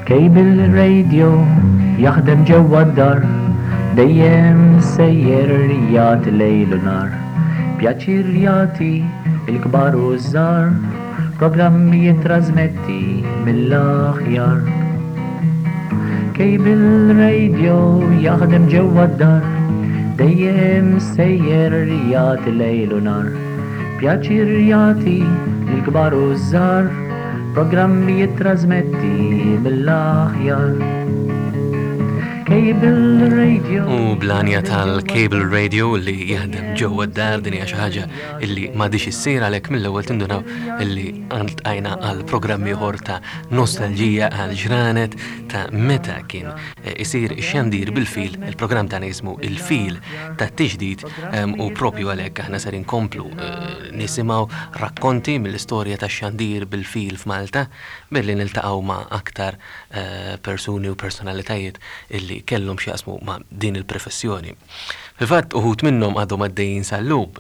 كيبل الراديو يخدم جوا الدار دايم سير رياض ليل ونهار بيعطي رياضي الكبار والصغار بروجرام يترازمتي من الأخيار كيبل الراديو يخدم جوا الدار دايم سير رياض ليل ونهار بيعطي رياضي الكبار والصغار بروجرام يترازمتي من الأخيار كيبل راديو وبلانيا tal-Cable Radio اللي jaħdem ġewwa d-dar din hija xi ħaġa illi m'għadix issir għalhekk mill-ewwel tindunaw illi għajna għal programmi ieħor ta' nostalġija għal ġranet ta' meta kien isir ix-xandir bil-fil, il-programm tagħna jismu Il-Fil tat-Tiġdid u propju għalhekk aħna ser inkomplu nisimgħu rakkonti mill-istorja tax-xandir bil-fil f'Malta billi niltaqgħu ma' aktar persuni u personalitajiet illi kellhom x'jaqsmu ma' din il-professjoni. Fil-fatt uħud minnhom għadhom għaddejjin sal-lub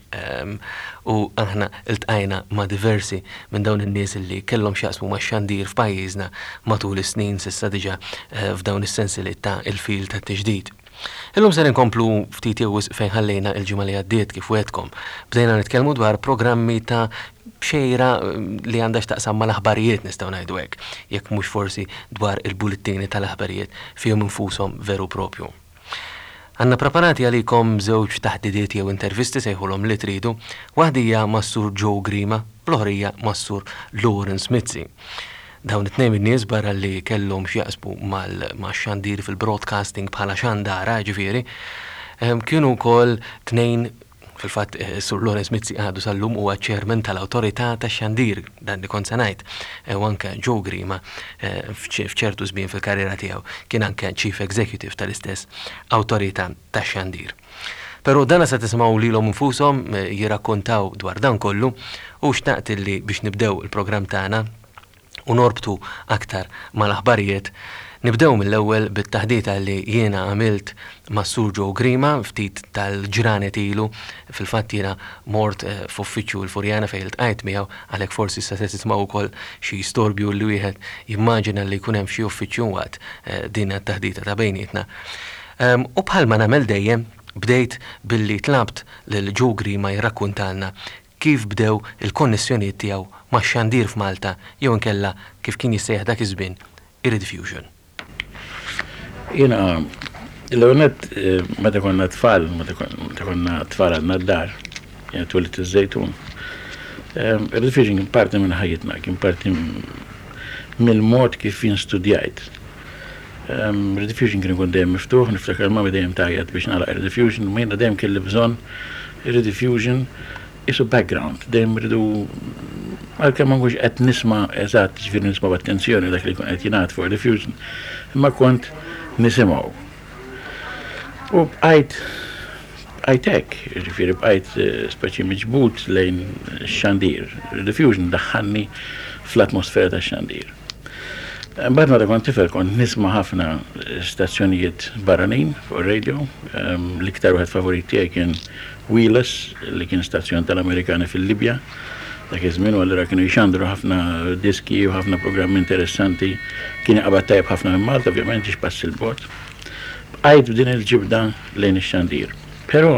u aħna iltqajna ma' diversi minn dawn in-nies illi kellhom x'jaqsmu ma' xandir f'pajjiżna matul is-snin s'issa diġà f'dawn is-sensieliet ta' il-fil tat-tiġdid. Illum se nkomplu ftit jew fejn ħallejna il-ġimgħa li għaddiet kif wedkom. Bdejna nitkellmu dwar programmi ta' bxejra li għandax taqsam mal-aħbarijiet nistgħu ngħidu hekk, jekk mhux forsi dwar il-bulettini tal-aħbarijiet fihom infushom veru propju. Għandna preparati għalikom żewġ taħdidiet jew intervisti sejħulhom li tridu, waħdija mas-Sur Joe Grima, l-oħrija mas-Sur Lawrence Mizzi. Dawn it-tnejn in-nies barra li kellhom x'jaqsmu mal-xandir fil-broadcasting bħala xandara ġifieri, kienu wkoll tnejn fil-fatt Sur Lawrence Mizzi għadu sal-lum huwa ċermen tal-awtorità tax-xandir dan li kont se ngħid u anke Joe Grima f'ċertu żmien fil-karriera tiegħu kien anke Chief Executive tal-istess awtorità tax-xandir. Però dana se tisimgħu lilhom infushom jirrakkuntaw dwar dan kollu u xtaqt illi biex nibdew il-programm tagħna u norbtu aktar mal-aħbarijiet. Nibdew mill-ewwel bit-taħdita li jiena għamilt mas-Sur Joe Grima ftit tal-ġranet ilu fil-fatt jiena mort f'uffiċċju l-Furjana fejn iltqajt miegħu għalhekk forsi se tisimgħu wkoll xi storbju li wieħed jimmaġina li jkun hemm xi uffiċċju waqt din it-taħdita ta' bejnietna. U bħalma nagħmel dejjem bdejt billi tlabt lil Joe Grima jirrakkuntalna kif bdew il-konnessjonijiet tiegħu max-xandir f'Malta jew inkella kif kien jissejjaħ dak iż-żmien ir-rediffusion. Jiena l-għonet meta konna tfal għadna d-dar, jena twellet iż-Żejtun. Ir-rediffusion kien parti minn ħajjitna, kien parti mill-mod kif jien studjajt. Ir-rediffusion kien ikun dejjem miftuħ, niftakar mami dejjem tajjed biex nagħlaq ir-rediffusion, u jiena dejjem kelli bżonn ir-rediffusion isu background, dejjem rridu għalkemm ma nkunx qed nisma' eżatt ġifieri nisma' b'attenzjoni dak li jkun qed jingħad fuq ir-rediffusion, imma kont nisimgħu. U bqajt hekk, ġifieri bqajt speċi miġbud lejn x-xandir. Ir-rediffusion daħħalni fl-atmosfera tax-xandir. Mbagħad meta kont tifel kont nisma' ħafna stazzjonijiet barranin fuq ir-radio, l-iktar wieħed favorit tiegħi kien Wheelers, li kien stazzjon tal-Amerikani fil-Libja. Dak iż-żmien u allura kienu jxandru ħafna diski u ħafna programmi interessanti. Kien qabad tajjeb ħafna minn Malta, ovvjament ixpass il-bot. Bqajt b'din il-ġibda lejn ix-xandir. Però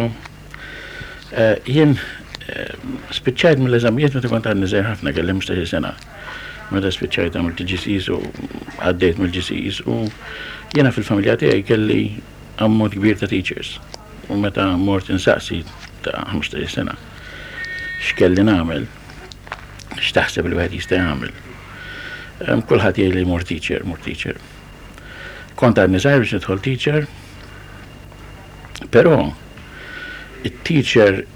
jien spiċċajt mill-eżamijiet meta kont għadni żgħir ħafna kelli 15 sena. Meta spiċċajt għamilt il-GCEs u għaddejt mill-GCEs u jiena fil-familja tiegħi kelli ammont kbir ta' teachers. U meta mort insaqsi ta' 15 sena x'kelli nagħmel, x'taħseb li wieħed jista' jagħmel. Kulħadd jgħid li mort teacher. Kont għadni żgħir biex nidħol teacher, però it-teacher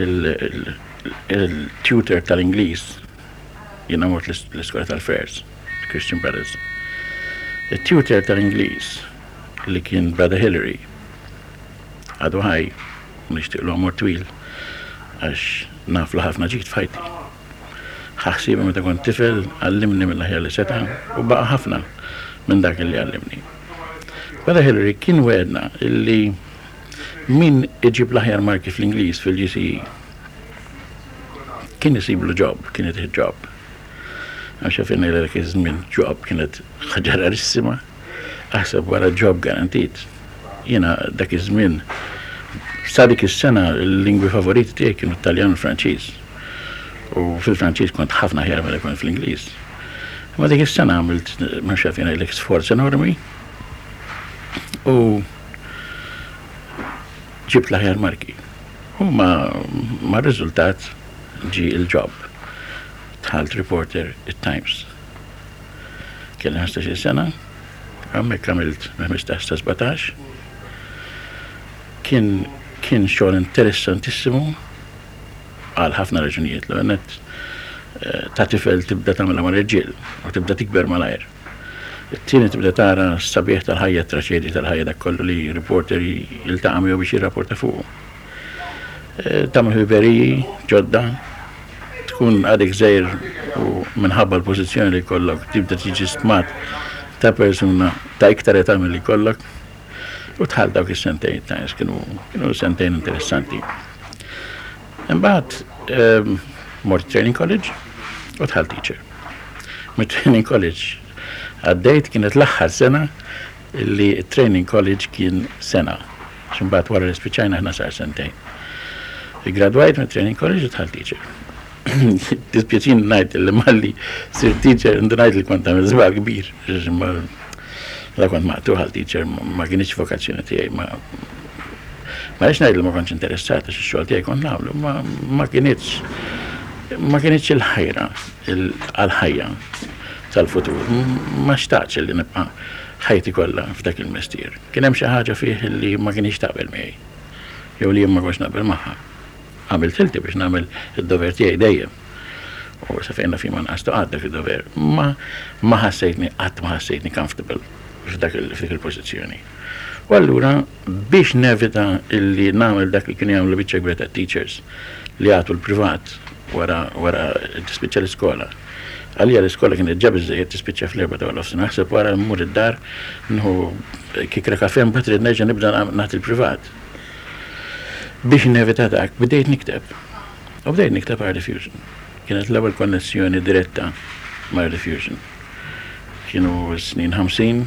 il-tutor tal-Ingliż jiena mort l-iskola tal-Fairs, Christian Brothers. Il-tutor tal-Ingliż li kien Brother Hillary għadu ħaj, nishtiqlu għamur twil, għax naflu ħafna ġiet fajti. ħaxsiba meta kont tifel, għallimni mill-ħjar li seta, u baqa ħafna minn dak li għallimni. Brother Hillary kien wedna illi min iġib l-ħjar marki fl-Ingliż fil-GCE kien isiblu job, kien jitħi job. Xafina dak iż-żmien job kienet ħaġa rarissima, aħseb wara job garantit. Jiena dak iż-żmien sa dik is-sena l-lingwi favoriti tiegħi kienu Taljan u Franċiż. U fil-Franċiż kont ħafna ħjar milli kont fl-Ingliż. Ma dik is-sena għamilt ma xafina l sforz enormi u ġibt l-aħjar marki. U ma riżultat ġi il-job. Tħalt reporter it-Times. Kelli 15 sena, għammek għamilt 15-17. Kien xogħol interessantissimu għal ħafna raġunijiet l għannet ta' tifel tibda tagħmilha ma' reġiel u tibda tikber malajr. It-tieni tibda tara s-sabiħ tal-ħajja traċedji tal-ħajja dak kollu li reporter jiltaqa' miegħu biex jirrapporta fuq. Tagħmel ħiberiji ġodda tkun għadek żgħir u minħabba l-pożizzjoni li jkollok tibda tiġi stmat ta' persuna ta' iktar età milli jkollok u tħall dawk is-sentejn kienu sentejn interessanti. Imbagħad mort training college u tħall teacher. Mit-training college għaddejt kienet l-aħħar sena li training college kien sena. X'imbagħad wara li spiċċajna aħna sar sentejn. Graduajt mit-training college u tħall teacher. Dispjaċin ngħid li malli sir teacher indu ngħid li kont għamil żball kbir. La kont maqtuħ għal teacher ma kienx vokazzjoni tiegħi ma rridx ngħid li ma kontx interessata x'ix-xogħol tiegħi kont nagħmlu ma kienx il-ħajra għall-ħajja tal-futur. Ma xtaqx li nibqa' ħajti kollha f'dak il-mestier. Kien hemm xi ħaġa fih li ma kienx taqbel miegħi. Jew li ma konx naqbel magħha. Għamil tilti biex nagħmel id-dover tiegħi dejjem. U sa fejna fi ma nqastu għad dak id-dover. Ma ħassejtni comfortable f'dik il-pożizzjoni. U allura biex nevita illi nagħmel dak li kien jagħmlu biċċa kbira ta' teachers li għatu l-privat wara tispiċċa l-iskola. Għalija l-iskola kienet ġab iżejjed tispiċċa fl-erba' ta' nofs. Naħseb wara mmur id-dar kikra kafè mbagħad rid nerġa' nibda nagħti il-privat. Biex nevita dak, bdejt nikteb. U bdejt nikteb Art Diffusion. Kienet l-ewwel konnessjoni diretta ma' Art Diffusion. Kienu snin 50,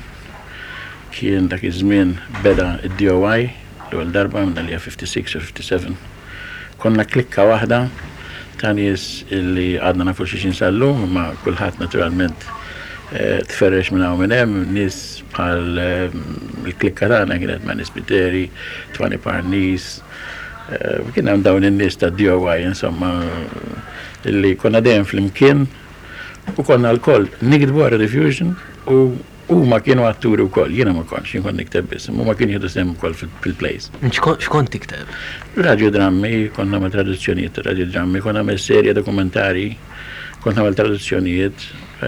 kien dak iż-żmien beda id-DOI l-ewwel darba minn għalija 56 u 57. Konna klikka waħda ta' nies illi għadna nafu xi xinsallu, ma kulħadd naturalment tferrex minn hawn minn hemm, nies bħal il-klikka tagħna kienet ma' nies Piteri, Twani Parnis, kien hemm dawn in-nies ta' DOI insomma illi konna dejjem flimkien u konna l-koll nikdbu Art Diffusion u ma kienu atturi wkoll, jiena ma kontx, jien kont nikteb biss, ma kien jieħdu sehem ukoll fil-plays. X'kont tikteb? Radiodrammi, konna nagħmel traduzzjonijiet ta' radiodrammi, konna nagħmel serje dokumentari, kont nagħmel traduzzjonijiet.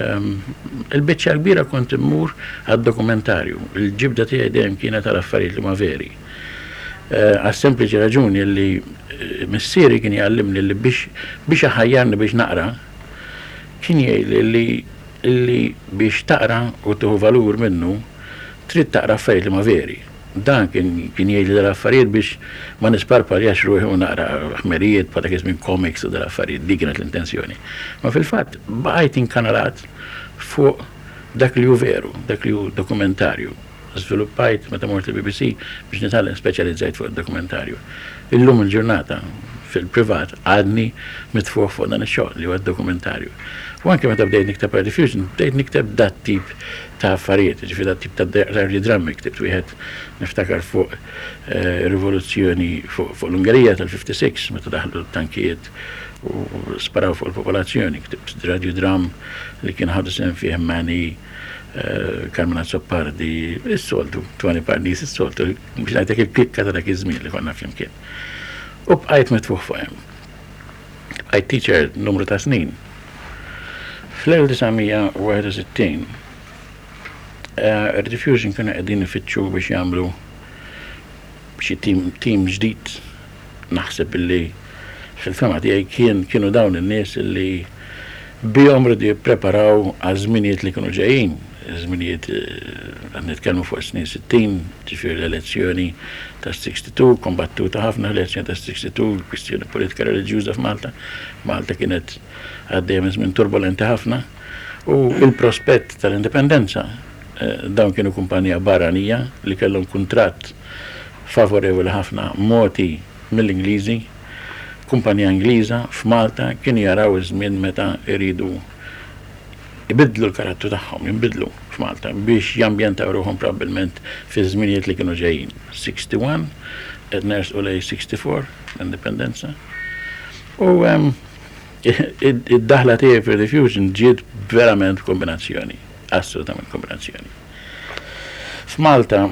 Il-biċċa kbira kont immur għad-dokumentarju. Il-ġibda tiegħi dejjem kienet tal-affarijiet li ma veri. Għas-sempliċi raġuni li missieri kien jgħallimni li biex aħajjarni biex naqra kien jgħidli li biex taqra u tuħu valur minnu trid taqra affarijiet li ma veri. Dan kien jgħidli dal-affarijiet biex ma nisparpaljax ruħi u naqra ħmerijiet bħal dak iż-żmien comics u dal-affarijiet, dik kienet l-intenzjoni. Ma fil-fatt baqgħet inkanalat fuq dak li hu veru, dak li hu dokumentarju. Żviluppajt meta mort il-BBC biex nitgħallem speċjalizzajt fuq id-dokumentarju. Illum il-ġurnata fil-privat għadni mitfuq fuq dan ix-xogħol li huwa d-dokumentarju. U anke meta bdejt nikteb Art Diffusion, bdejt nikteb dat tip ta' affarijiet, ġifieri dat tip ta' radiodrammi ktibt wieħed niftakar fuq rivoluzzjoni fuq l-Ungerija tal-56 meta daħlu tankijiet u sparaw fuq il-popolazzjoni, ktibt radiodram li kien ħadu sehem fih Mani, Carmina Zoppardi, is-soltu, Twani Parnis, is-soltu, biex ngħidlek il-klikka ta' dak iż-żmien li konna flimkien. U bqajt mitfuq fuq hemm. Bqajt teacher numru ta' snin. Fl-1961 Art Diffusion kienu qegħdin ifittxu biex jagħmlu xi tim ġdid. Naħseb illi fil-fema tiegħi kienu dawn in-nies illi bihom rridu jippreparaw għal żminijiet li kienu ġejjin. Żminijiet nitkellmu fuq snin 60, ġifieri l-elezzjoni ta' 62, kombattuta ħafna l-elezzjoni ta' 62, kwistjoni politika reliġjuża f'Malta. Malta kienet għaddejjem żmien turbolenti ħafna. U il-prospett tal-indipendenza dawn kienu kumpanija barranija li kellhom kuntratt favorevoli ħafna moti mill-Ingliżi, kumpanija Ingliża f'Malta kienu jaraw iż-żmien meta iridu ibidlu l-karattru tagħhom, jinbidlu f'Malta biex jambjentaw ruħhom probabbilment fi żminijiet li kienu ġejjin 61 qed nersqu lej 64 l-indipendenza. U id-daħla tiegħi fir-Diffusion ġiet verament kombinazzjoni, assolutament kombinazzjoni. F'Malta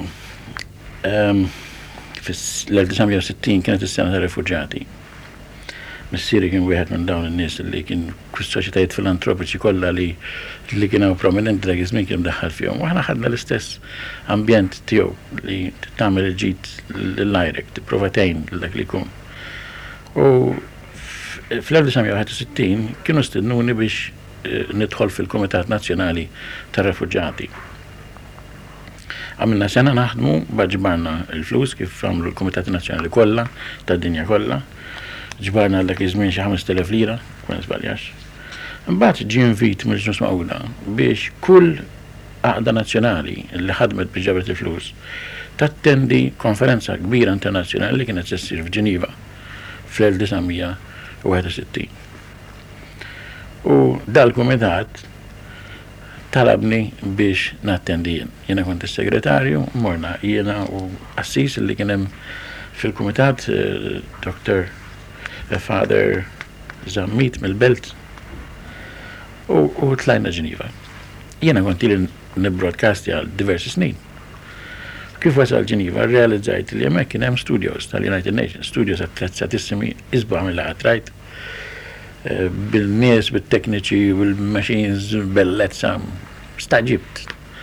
fl-1960 kienet is-sena ta' rifuġjati. Missieri kien wieħed minn dawn in-nies li kien soċjetajiet filantropiċi kollha li kienu prominenti dak iż-żmien kien mdaħħal fihom. U aħna ħadna l-istess ambjent tiegħu li tagħmel il-ġid l-lajrek, tipprova tgħin lil dak li jkun. U fl-1961 kienu stidnuni biex nidħol fil-Kumitat Nazzjonali tar-Refuġjati. Għamilna sena naħdmu ġbarna il-flus kif għamlu l-Kumitati Nazzjonali kollha tad-dinja kollha. Ġbarna dak iż-żmien xi 5,000 lira, ma nisbaljax. Imbagħad ġie invit mill-ġnus Magħquda biex kull għaqda nazzjonali li ħadmet biex ġabret il-flus tattendi konferenza kbira internazzjonali li kienet issir f'Ġeniva fl-1961. U dal-kumitat talabni biex nattendi jien. Jiena kont is-segretarju, morna jiena u assis li kien hemm fil-kumitat Dr. Father Zammit mill-Belt u tlajna Ġeniva. Jiena kont li nibroadcasti għal diversi snin. Kif wasal Ġeniva, realizzajt li hemmhekk kien hemm studios tal-United Nations, studios attrezzatissimi isbaħ mill-qatrajt bil-nies, bil-tekniċi, bil-machines, bellezza, staġibt.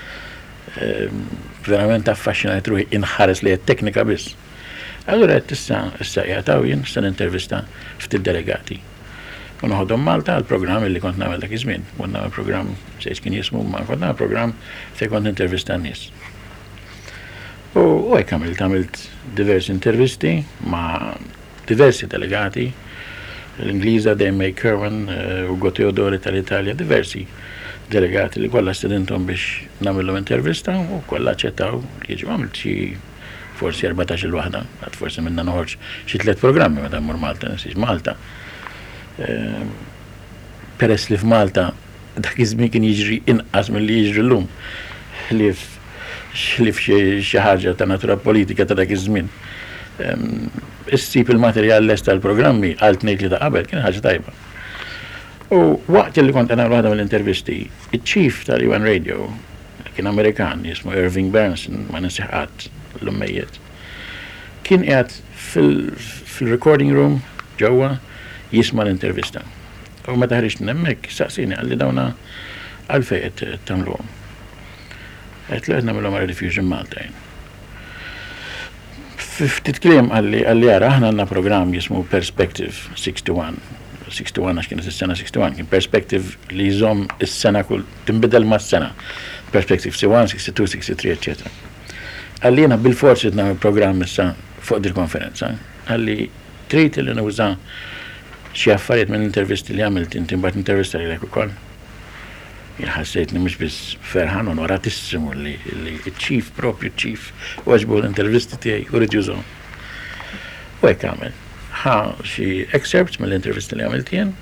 Verament affaxxinajt ruħi inħares li t-teknika biss. Allura issa jgħataw jien issa nintervista ftit delegati. U noħodhom Malta għall-programm li kont nagħmel dak iż-żmien. Kont nagħmel programm se kien jismu ma kont nagħmel programm fejn kont nintervista n-nies. U hekk għamilt diversi intervisti ma' diversi delegati, l-Ingliża Dame May Kerwin, Ugo Teodori tal-Italja, diversi delegati li kollha stedinthom biex nagħmilhom intervista u kollha aċċettaw li jiġu għamilt xi forsi 14 il-waħda, għad forsi minna noħorġ xi 3 programmi meta mmur Malta, nisiex Malta. Peress li f'Malta dak iż-żmien kien jiġri inqas milli jiġri llum li f'xi ħaġa ta' natura politika ta' dak iż-żmien. Issib il-materjal lest tal-programmi għal tnejn li ta' qabel kien ħaġa tajba. U waqt li kont nagħmel waħda mill-intervisti, iċ-chief tal-UN Radio kien Amerikan jismu Irving Bernson, ma nisieħ l-ummejjed. Kien qiegħed fil-recording room ġewwa jisma' l-intervista. U meta ħriġt hemmhekk saqsini għalli dawna għalfejn qed tagħmluhom. Qed li qed nagħmluhom għal Diffusion Malta. Ftit kliem għalli ara aħna għandna programm jismu Perspective 61 għax kienet is-sena 61 kien Perspective li jżomm is-sena kull tinbidel mas-sena. Perspective 61, 62, 63, eccetera. Għalli jena bil-forsi t-namil programm issa fuq dil-konferenza. Għalli trid li nuża xi affarijiet minn intervisti li għamilt inti mbagħad intervista li ukoll. Jien ħassejtni mhux biss ferħan u oratissimu li ċ-chief propju ċ-chief waġbu l-intervisti tiegħi u rid jużhom. U hekk għamel. Ħa xi excerpts mill-intervisti li għamilt jien.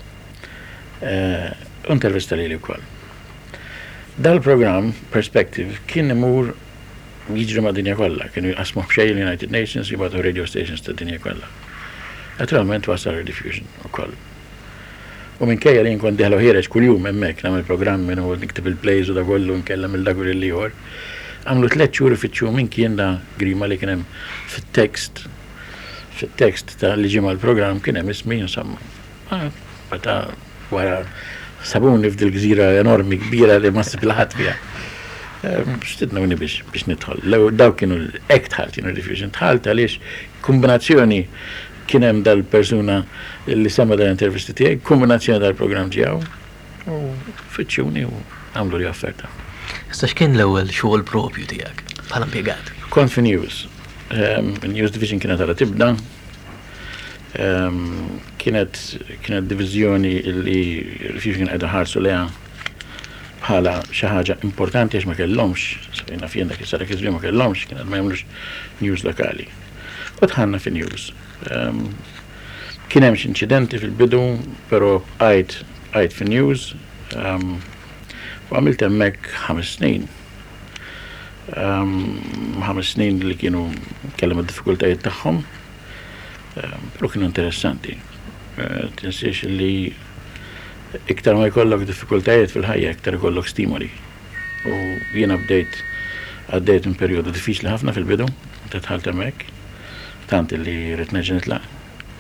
Intervista li wkoll. Dal-programm Perspective kien imur jiġri ma' dinja kollha, kienu jqasmu b'xejn l-United Nations jibgħatu radio stations ta' dinja kollha. Naturalment wasal Diffusion ukoll. U minkejja li nkun deħlu ħireġ kuljum hemmhekk nagħmel programmi u nikteb il-plays u da kollu nkellem il-dagur il-ieħor. Għamlu 3 xhur ifittxu minn kien da grima li kien hemm fit-text ta' li ġie mal-programm kien hemm ismi insomma. Meta wara sabuni f'dil-gżira enormi kbira li ma siblaħat fiha. Stidna għuni biex nidħol. Daw kienu l-ek tħalt, Diffusion tħalt għaliex kombinazzjoni kienem dal-persuna li semma dal-intervisti tiegħi, kombinazzjoni dal-programm ġew u fittxuni u għamlu li offerta. Issa x'kien l-ewwel xogħol propju tiegħek bħala impjegat? Kont fi News. News Division kienet għala tibda. Kienet divizjoni li Diffusion qiegħda ħarsu leha bħala xi ħaġa importanti għax ma kellhomx, sajna fjenda kif sara kif ma kellhomx, kien ma jagħmlux news lokali. U tħanna fi news. Kien hemm xi inċidenti fil-bidu, però għajt fi news, u għamilt hemmhekk 5 snin. 5 snin li kienu kellhom id-diffikultajiet tagħhom, però kienu interessanti. Tinsiex li iktar ma jkollok diffikultajiet fil-ħajja, iktar jkollok stimoli. U jiena għaddejt minn perjodu diffiċli ħafna fil-bidu, tħalt hemmhekk, tant li rid nerġa' nitlaq.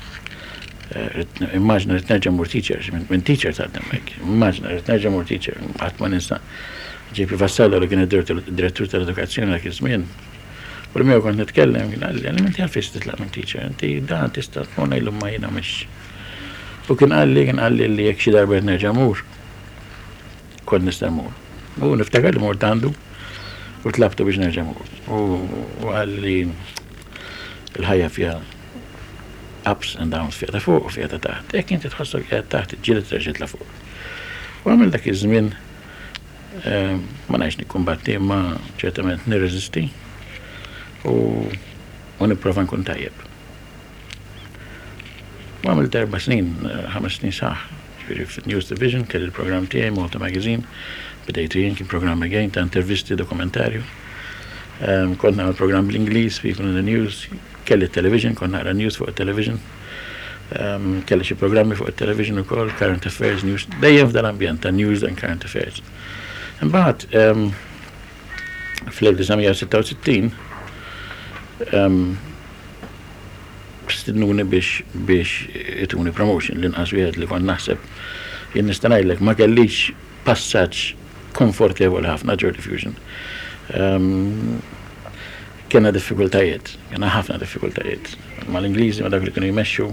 Immaġna rid nerġa' mur teacher, minn teacher tħalt hemmhekk. Immaġna rid nerġa' mur teacher, qatt ma ninsa. Ġepi Vassallo li kien id-direttur tal-edukazzjoni dak iż-żmien. U l-miju kont nitkellem, kien għalli, inti għalfejn titlaq minn teacher, inti dan tista' tkun ngħidlu ma jiena mhix. U kien għalli li jekk xi darba nerġa' mur, kont nista' mur. U niftakar li mort għandu u tlabtu biex nerġa' mur. U għalli l-ħajja fiha ups and downs, fiha ta' fuq u fiha ta' taħt. Jekk inti tħossok qiegħed taħt, ġieli terġa' tla' fuq. U għamil dak iż-żmien ma ngħidx nikkumbatti, ma ċertament nirreżisti u nipprova nkun tajjeb. U għamil 4 snin, 5 snin saħ, News Division, kelli il-programm tiegħi Malta Magazine, bdejtu jien kien programm again ta' intervisti dokumentarju. Kont nagħmel programm bl-Ingliż, People in the News, kelli television, kont naqra news fuq il-television. Kelli xi programmi fuq il-television ukoll, Current Affairs News, dejjem f'dal-ambjent ta' news and current affairs. Imbagħad fl-1966 stidnuni biex ituni promotion l-inqas wieħed li kont naħseb jien nista' ngħidlek ma kellix passaġġ komfortevoli ħafna Joy Diffusion. Kena diffikultajiet, kena ħafna diffikultajiet. Mal-Ingliżi ma dak li kienu jmexxu,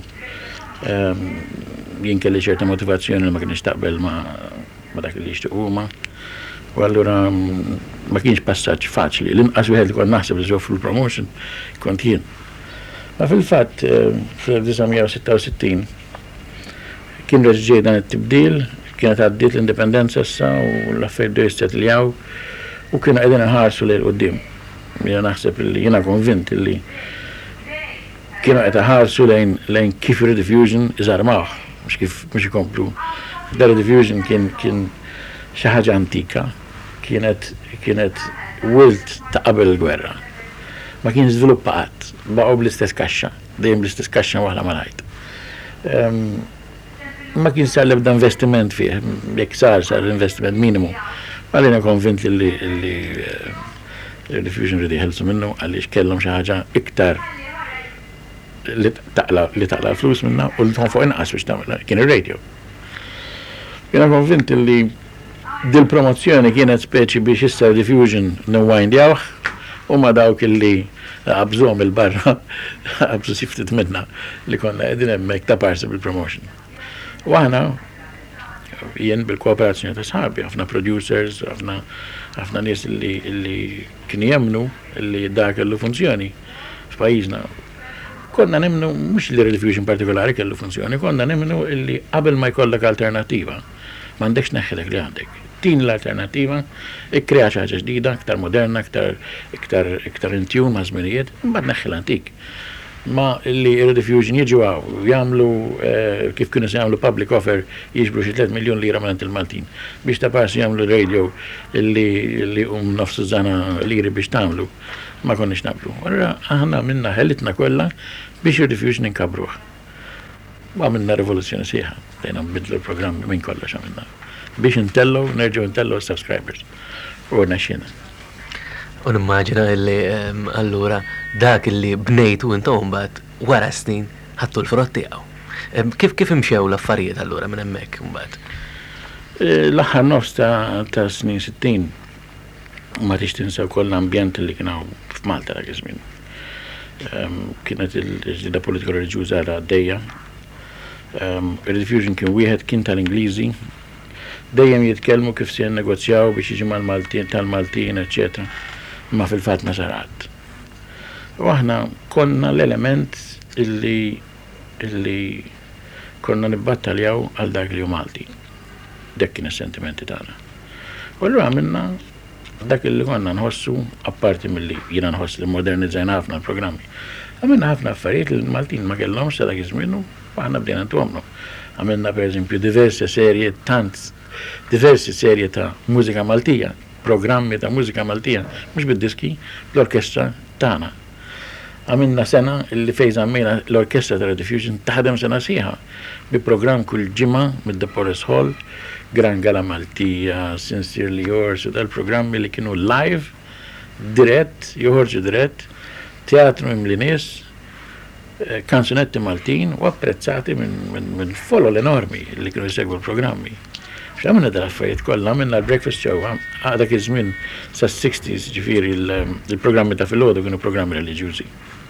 jien kelli ċerta motivazzjoni li ma kienx taqbel ma dak li jixtiequ huma. U allura ma kienx passaġġ faċli, l-inqas wieħed li kont naħseb li żoffru l-promotion kont jien. Ma fil-fatt fl-1966 kien reġġej dan it-tibdil, kienet għaddiet l-indipendenza issa u l-affarijiet jissetljaw u kienu qegħdin iħarsu lejn quddiem. Jiena naħseb li jiena konvint li kienu qed iħarsu lejn kif ir-diffusion iżarmawh, mhux ikomplu. Dar diffusion kien xi ħaġa antika, kienet wilt ta' qabel il-gwerra. Ma kien żviluppat, baqgħu bl-istess kaxxa, dejjem bl-istess kaxxa waħda malajt. Ma kien sar l-ebda investiment fih, jekk sar investiment minimu. Għalina konvint li diffusion ridi ħelsu minnu għaliex kellhom xi ħaġa iktar li taqla flus minna u li tħon fuq inqas biex tagħmilha, kien ir-radio. Jiena konvint li dil-promozzjoni kienet speċi biex issa diffusion nwindjawh u ma dawk li qabżuhom il-barra qabżu siftit minna li konna qegħdin hemmhekk ta' parsi bil-promotion. U aħna jien bil-kooperazzjoni ta' sħabi, ħafna producers, ħafna nies li kienu jemnu li dak kellu funzjoni f'pajjiżna. Konna nemnu mhux li diffusion partikolari kellu funzjoni, konna nemnu li qabel ma jkollok alternattiva m'għandekx neħħilek li għandek. Din l-alternativa ikkrea xi ħaġa ġdida, iktar moderna, iktar intjun ma' żminijiet, imbagħad neħħi l-antik. Ma li ir-diffusion jiġu jagħmlu kif kienu se jagħmlu public offer jiġbru xi 3 miljun lira minn il-Maltin biex ta' parsi jagħmlu radio li nofsu żana liri biex tagħmlu ma konniex naqblu. Allura aħna minna ħelitna kollha biex ir-diffusion inkabruh. Għamilna rivoluzzjoni sieħa, dejna nbidlu l-programm minn kollox għamilna. Biex nerġgħu intellu subscribers. U naxxina. U nimmaġina li allura dak li bnejtu intom mbagħad wara snin ħadtu l-frott tiegħu. Kif imxew l-affarijiet allura minn hemmhekk mbagħad? L-aħħar nofs ta' snin 60 ma tix tinsew koll l-ambjent li kien hawn f'Malta dak iż-żmien. Kienet il-ġdida politika reliġjuża għaddejja. Ir-diffusion kien tal-Ingliżi. Dejjem jitkellmu kif se jinnegozjaw biex jiġi tal-Maltin, eċetera. Ma fil-fatt ma sarat. U aħna konna l-element illi konna nibbattaljaw għal dak li hu Malti. Dak kien is-sentimenti tagħna. U Ullu għamilna dak li konna nħossu, apparti mill-li jina nħoss li modernizzajna ħafna l-programmi. Għamilna ħafna affarijiet li l-Maltin ma kellhomx sa dak iż-żmien u aħna bdejna ntuhomlu. Għamilna per eżempju diversi serje ta' mużika Maltija, programmi ta' mużika Maltija, mhux bid-diski, l-orkestra tagħna. Għamilna sena li fejn żammejna l-orkestra ta' Rediffusion taħdem sena sieħa bi programm kull ġimgħa mid-The Porres Hall, Gran Gala Maltija, Sincerely Yours, u dal-programmi li kienu live, dirett, joħorġu dirett, teatru imli nies, kanzunetti Maltin u apprezzati minn follow enormi li kienu jsegwu l-programmi. X'għamilna dal-affarijiet kollha, għamilna l-breakfast show, dak iż-żmien sas-60s ġifieri il-programmi ta' filgħodu kienu programmi reliġjużi.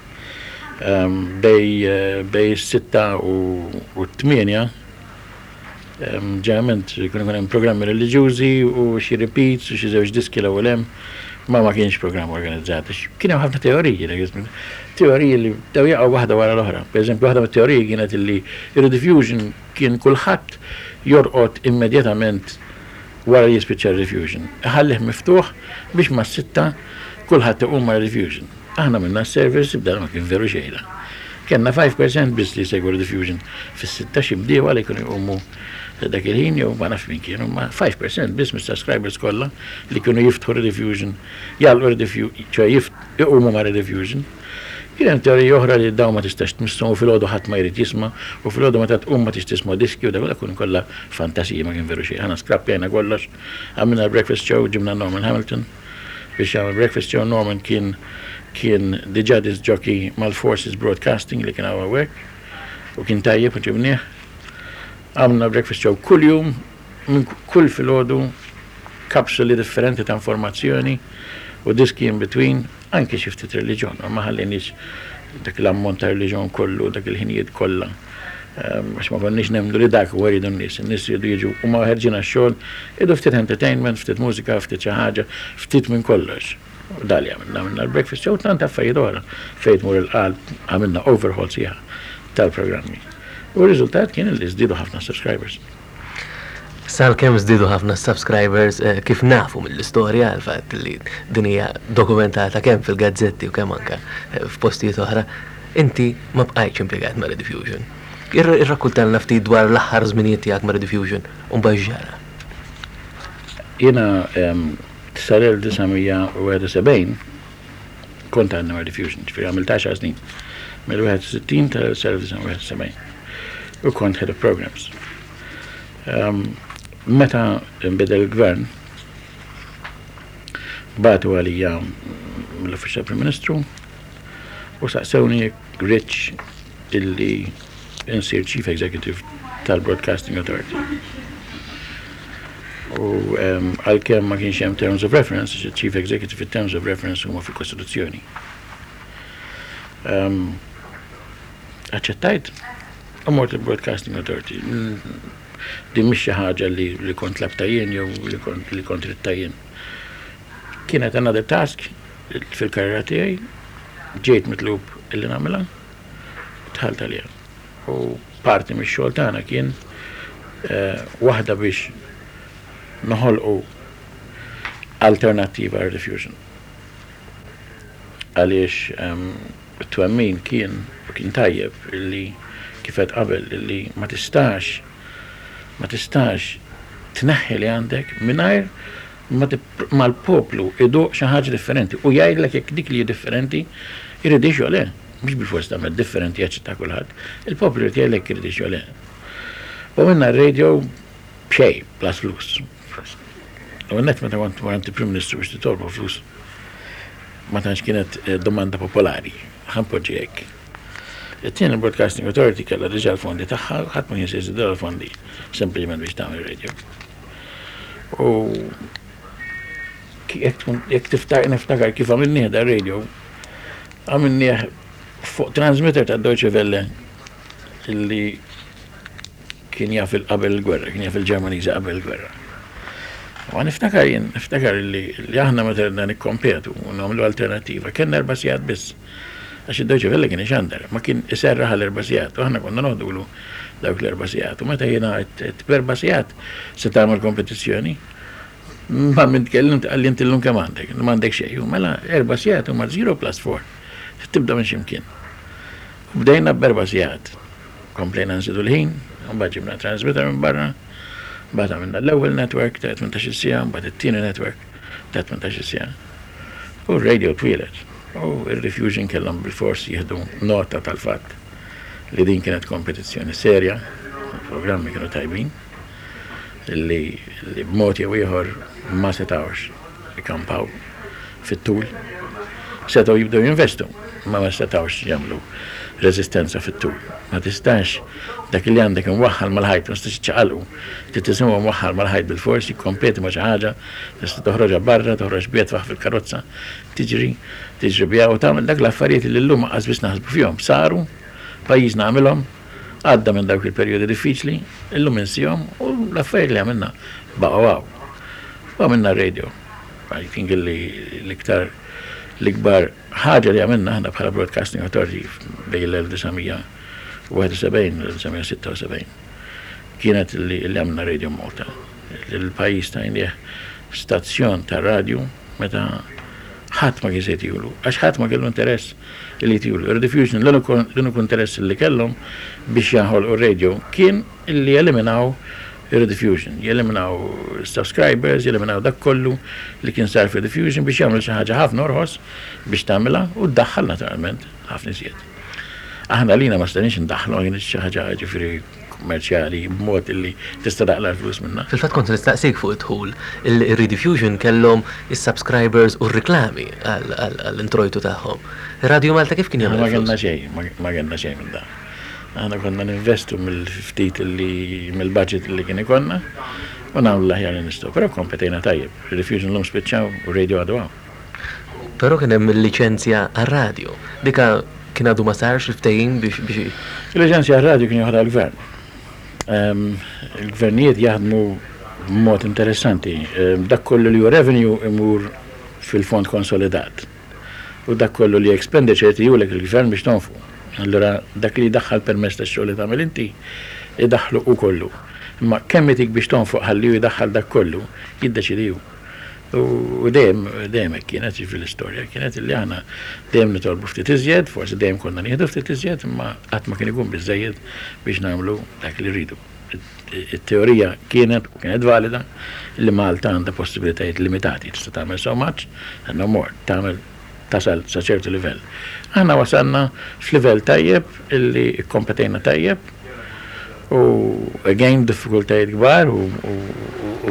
Bej 6 u 8 ġeneralment kienu hemm programmi reliġjużi u xi repeats u xi żewġ diski l-ewwel hemm, ma kienx programm organizzati. Kien hemm ħafna teoriji teoriji li daw jaqgħu waħda wara l-oħra. Pereżempju waħda mit-teoriji kienet li Rediffusion kien kulħadd jorqod immedjatament wara li jispiċċa Rediffusion. Ħallih miftuħ biex ma' 6 kulħadd iqum ma' Rediffusion. Aħna minna s-servers ibda ma kien veru xejla. Kenna 5% biss li segwu Rediffusion fis-6 xibdiewa li kienu jqumu dak il-ħin jew ma nafx min kienu, ma 5% biss mis-subscribers kollha li kienu jiftħu Rediffusion, jagħlqu Rediffusion, ċoj iqumu ma' Rediffusion. Kien hemm teorija oħra li dawn ma tistax tmissu u filgħodu ħadd ma jrid jisma' u filgħodu meta tqum ma tix tisma' diski u dak kun kollha fantasija ma kien veru xejn. Aħna skrappjajna kollox, għamilna l-breakfast show, ġibna Norman Hamilton biex jagħmel breakfast show. Norman kien diġà disc jockey mal-Forces Broadcasting li kien hawnhekk u kien tajjeb u ġibnieh. Għamilna breakfast show kull jum, minn kull filgħodu kapsuli differenti ta' informazzjoni u diski in between, anke xi ftit reliġjon, ma ħallinix dak l-ammont ta' reliġjon kollu, dak il-ħinijiet kollha. Għax ma konniex nemlu li dak u għaridu n-nies jridu jiġu u ma ħerġina x-xogħol, idu ftit entertainment, ftit mużika, ftit xi ħaġa, ftit minn kollox. U dali għamilna l-breakfast show tant affarijiet oħra fejn mur il-qalb għamilna overhaul sieħa tal-programmi. U r-riżultat kien li żdiedu ħafna subscribers. Sal kemm żdiedu ħafna subscribers, kif nafu mill-istorja l-fatt li din hija dokumentata kemm fil-gazzetti u kemm anke f'postijiet oħra, inti ma bqajtx impjegat ma' Rediffusion. Irrakkultalna ftit dwar l-aħħar żminijiet tiegħek ma' Rediffusion u mbagħad ġara. Jiena sal-1971 kont għandna ma' Rediffusion, ġifieri għamilt 10 snin, mill-61 tal-1971 u kont head of programs. Meta nbidel il-gvern, batu għalija mill-Uffiċċju tal-Prim Ministru u saqsewni Rich illi insir Chief Executive tal-Broadcasting Authority. U għal-kemm ma kienx hemm terms of reference, Chief Executive terms of reference huma fil-Kostituzzjoni. Aċċettajt u mort il-Broadcasting Authority. Din mhix xi ħaġa li kont labtajjien jew li kont rittajjien. Kienet another task fil-karriera tiegħi, ġejt mitlub illi nagħmilha, tħalt għaliha. U parti mix-xogħol tagħna kien waħda biex noħolqu alternattiva għal Rediffusion. Għaliex it-twemmin kien tajjeb illi kifet qabel illi ma tistax tneħħi li għandek mingħajr ma l-poplu iduq xi ħaġa differenti u jgħidlek jekk dik li hi differenti irid jixu għalih, mhux bil-fors tagħmel differenti jaċċetta kulħadd. Il-poplu irid jgħidlek irid jixu għalih. U minna r-radio b'xejn blas flus. U net meta kont wara Prim Ministru biex titolbu flus ma tantx kienet domanda popolari, ħanpoġġi hekk. It-tieni il-Broadcasting Authority kellha diġà l-fondi tagħha, ħadd ma jinsi jżidu l-fondi sempliċement biex tagħmel radio. U jekk niftakar kif għamilnieh da radio, għamilnieh fuq transmitter ta' Deutsche Welle illi kien jaf qabel il-gwerra, kien jaf il-Ġermaniża qabel il-gwerra. U niftakar li aħna meta nikkompetu u nagħmlu alternattiva, kellna 4 sigħat biss. Għax id-Deutsche Welle kien ixandar, ma kien iserraħ l-4 sigħat, u aħna konna noħdulu dawk l-4 sigħat. U meta jiena t-4 sigħat se tagħmel kompetizzjoni, Ma minn tkellimt għalli inti l-lum kemm għandek, m'għandek xejn, mela 4 sigħat huma 0 + 4. Tibda minn x'imkien. Bdejna b'4 sigħat. Komplejna nżidu l-ħin, mbagħad ġibna transmitter minn barra, mbagħad għamilna l-ewwel network ta' 18 sigħa, mbagħad it-tieni network ta' 18 sigħa. U r-radio twilet. U ir-Refusion kellhom bil-forsi jieħdu nota tal-fatt li din kienet kompetizzjoni serja, programmi kienu tajbin, li b'mod jew ieħor ma setawx ikampaw fit-tul. Setgħu jibdew jinvestu, ma setawx jagħmlu rezistenza fit-tul. Ma tistax dak li għandek imwaħħal mal-ħajt, ma tistax ċaqalqu. Tisimgħu mwaħħal mal-ħajt bil-forsi, kompeti ma xi ħaġa, tista' toħroġha barra, toħroġ bietfaħ fil-karozza, tiġri biha u tagħmel dak l-affarijiet li llum qas biss naħsbu fihom. Saru, pajjiżna għamilhom, għadda minn dawk il-perjodi diffiċli, illum insihom u l-affarijiet li għamilna baqgħu għaw. U għamilna radio. I think l-iktar l-ikbar ħaġa li għamilna ħna bħala Broadcasting Authority bejn l-1971 l-1976 kienet li għamilna Radio Malta. Il-pajjiż ta' indieħ stazzjon ta' radio meta ħadd ma kiset jgħulu, għax ħadd ma kellu interess li jgħulu. Ir-Diffusion l-uniku interess li kellhom biex jaħolqu radio kien li eliminaw ir-Diffusion, jeliminaw subscribers, jeliminaw dak kollu li kien sar fi Diffusion biex jagħmlu xi ħaġa ħafna orħos biex tagħmilha u ddaħħal naturalment ħafna iżjed. Aħna lina ma stanix ndaħħlu kien xi ħaġa ġifieri kummerċjali b'mod illi tista' daqla l-flus minnha. Fil-fatt kont nistaqsik fuq id-dħul, ir-Rediffusion kellhom is-subscribers u r-reklami għall-introjtu tagħhom. Ir-Radio Malta kif kien jagħmel? Ma kellna xejn minn dak. Aħna konna ninvestu mill-ftit mill-budget li kien ikonna u nagħmlu l-aħjar li nistgħu. Però kompetejna tajjeb. Ir-Diffusion l-lum spiċċaw u radio għadu għaw. Però kien hemm il-liċenzja għar-radio. Dika kien għadu ma sarx il-ftehim biex. Il-liċenzja għar-radio kien joħodha l-gvern. Il-gvernijiet jaħdmu b'mod interessanti. Dak kollu li hu revenue imur fil-fond konsolidat. U dak kollu li expenditure tijulek il-gvern biex tonfu. Allora dak li daħħal permess ta' xogħol tagħmel inti idaħħlu u kollu. Imma kemm itik biex tonfoq ħalli jidaħħal dak kollu jiddeċidiju. U dejjem kienet fil-istorja, kienet li aħna dejjem nitolbu ftit iżjed, forsi dejjem konna nieħdu ftit iżjed, imma qatt ma kien ikun biżejjed biex nagħmlu dak li rridu. It-teorija kienet valida li Malta għandha possibilitajiet limitati, tista' tagħmel so much and no more, tagħmel tasal sa ċertu livell. Aħna wasalna f'livell tajjeb illi kompetejna tajjeb u again diffikultajiet kbar u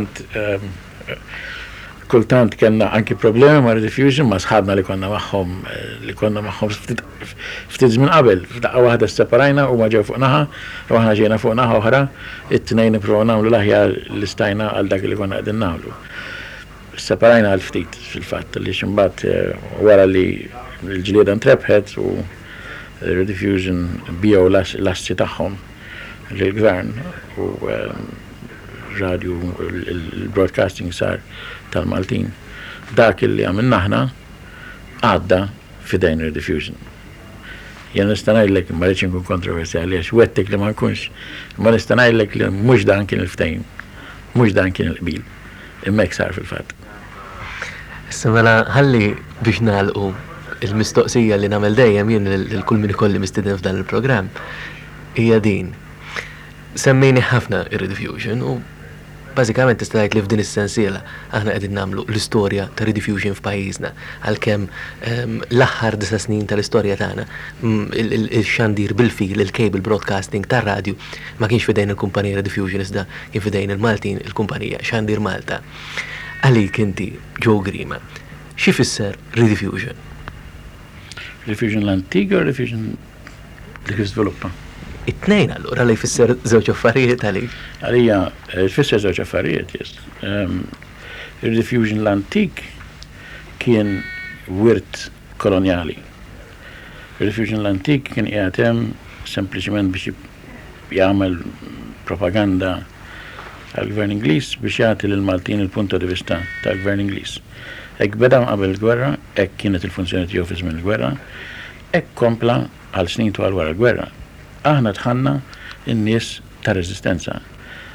kultant kellna anki problemi ma' Diffusion ma' sħabna li konna magħhom ftit żmien qabel, f'daqqa waħda separajna u ma ġew fuq naħa, u aħna ġejna fuq naħa oħra, it-tnejn nippruvaw nagħmlu l-aħjar li stajna għal dak li konna qegħdin nagħmlu. Separajna għal-ftit fil-fatt li ximbat wara li l-ġlieda ntrebħet u Rediffusion bijaw l-assi tagħhom lill-gvern u radio il-broadcasting sar tal-Maltin. Dak li għamilna aħna għadda fidejn Rediffusion. Jien nista' ngħidlek ma rridx inkun kontroversjali għax wettek li ma nkunx, ma nista' ngħidlek li mhux dan kien il-ftehim, mhux dan kien il-qbil. Immek sar fil-fatt. Mela ħalli biex nagħlqu il-mistoqsija li nagħmel dejjem jien il-kull min ikolli mistiden f'dan il-programm hija din. Semmejni ħafna ir-Rediffusion u bażikament tista' tgħid li f'din is-sensiela aħna qegħdin nagħmlu l-istorja ta' Rediffusion f'pajjiżna għalkemm l-aħħar 9 snin tal-istorja tagħna il-xandir bil-fil il-cable broadcasting tar-radju ma kienx fidejn il-kumpanija Rediffusion iżda kien fidejn il-Maltin il-kumpanija Xandir Malta. Għalik inti Joe Grima, xi fisser Rediffusion? Rediffusion l-antiga u Rediffusion li jiżviluppa? It-tnejn allura li jfisser żewġ affarijiet għalik? Għalija jfisser żewġ affarijiet, yes. Rediffusion l-antik kien wirt koloniali. Rediffusion l-antik kien qiegħed hemm sempliċement biex jagħmel propaganda tal-Gvern Ingliż biex jagħti lill-Maltin il-punto di vista tal-Gvern Ingliż. Hekk beda qabel il-gwerra, hekk kienet il-funzjoni tiegħu fi żmien il-gwerra, hekk kompla għal snin twal wara l-gwerra. Aħna tħanna n-nies ta' reżistenza.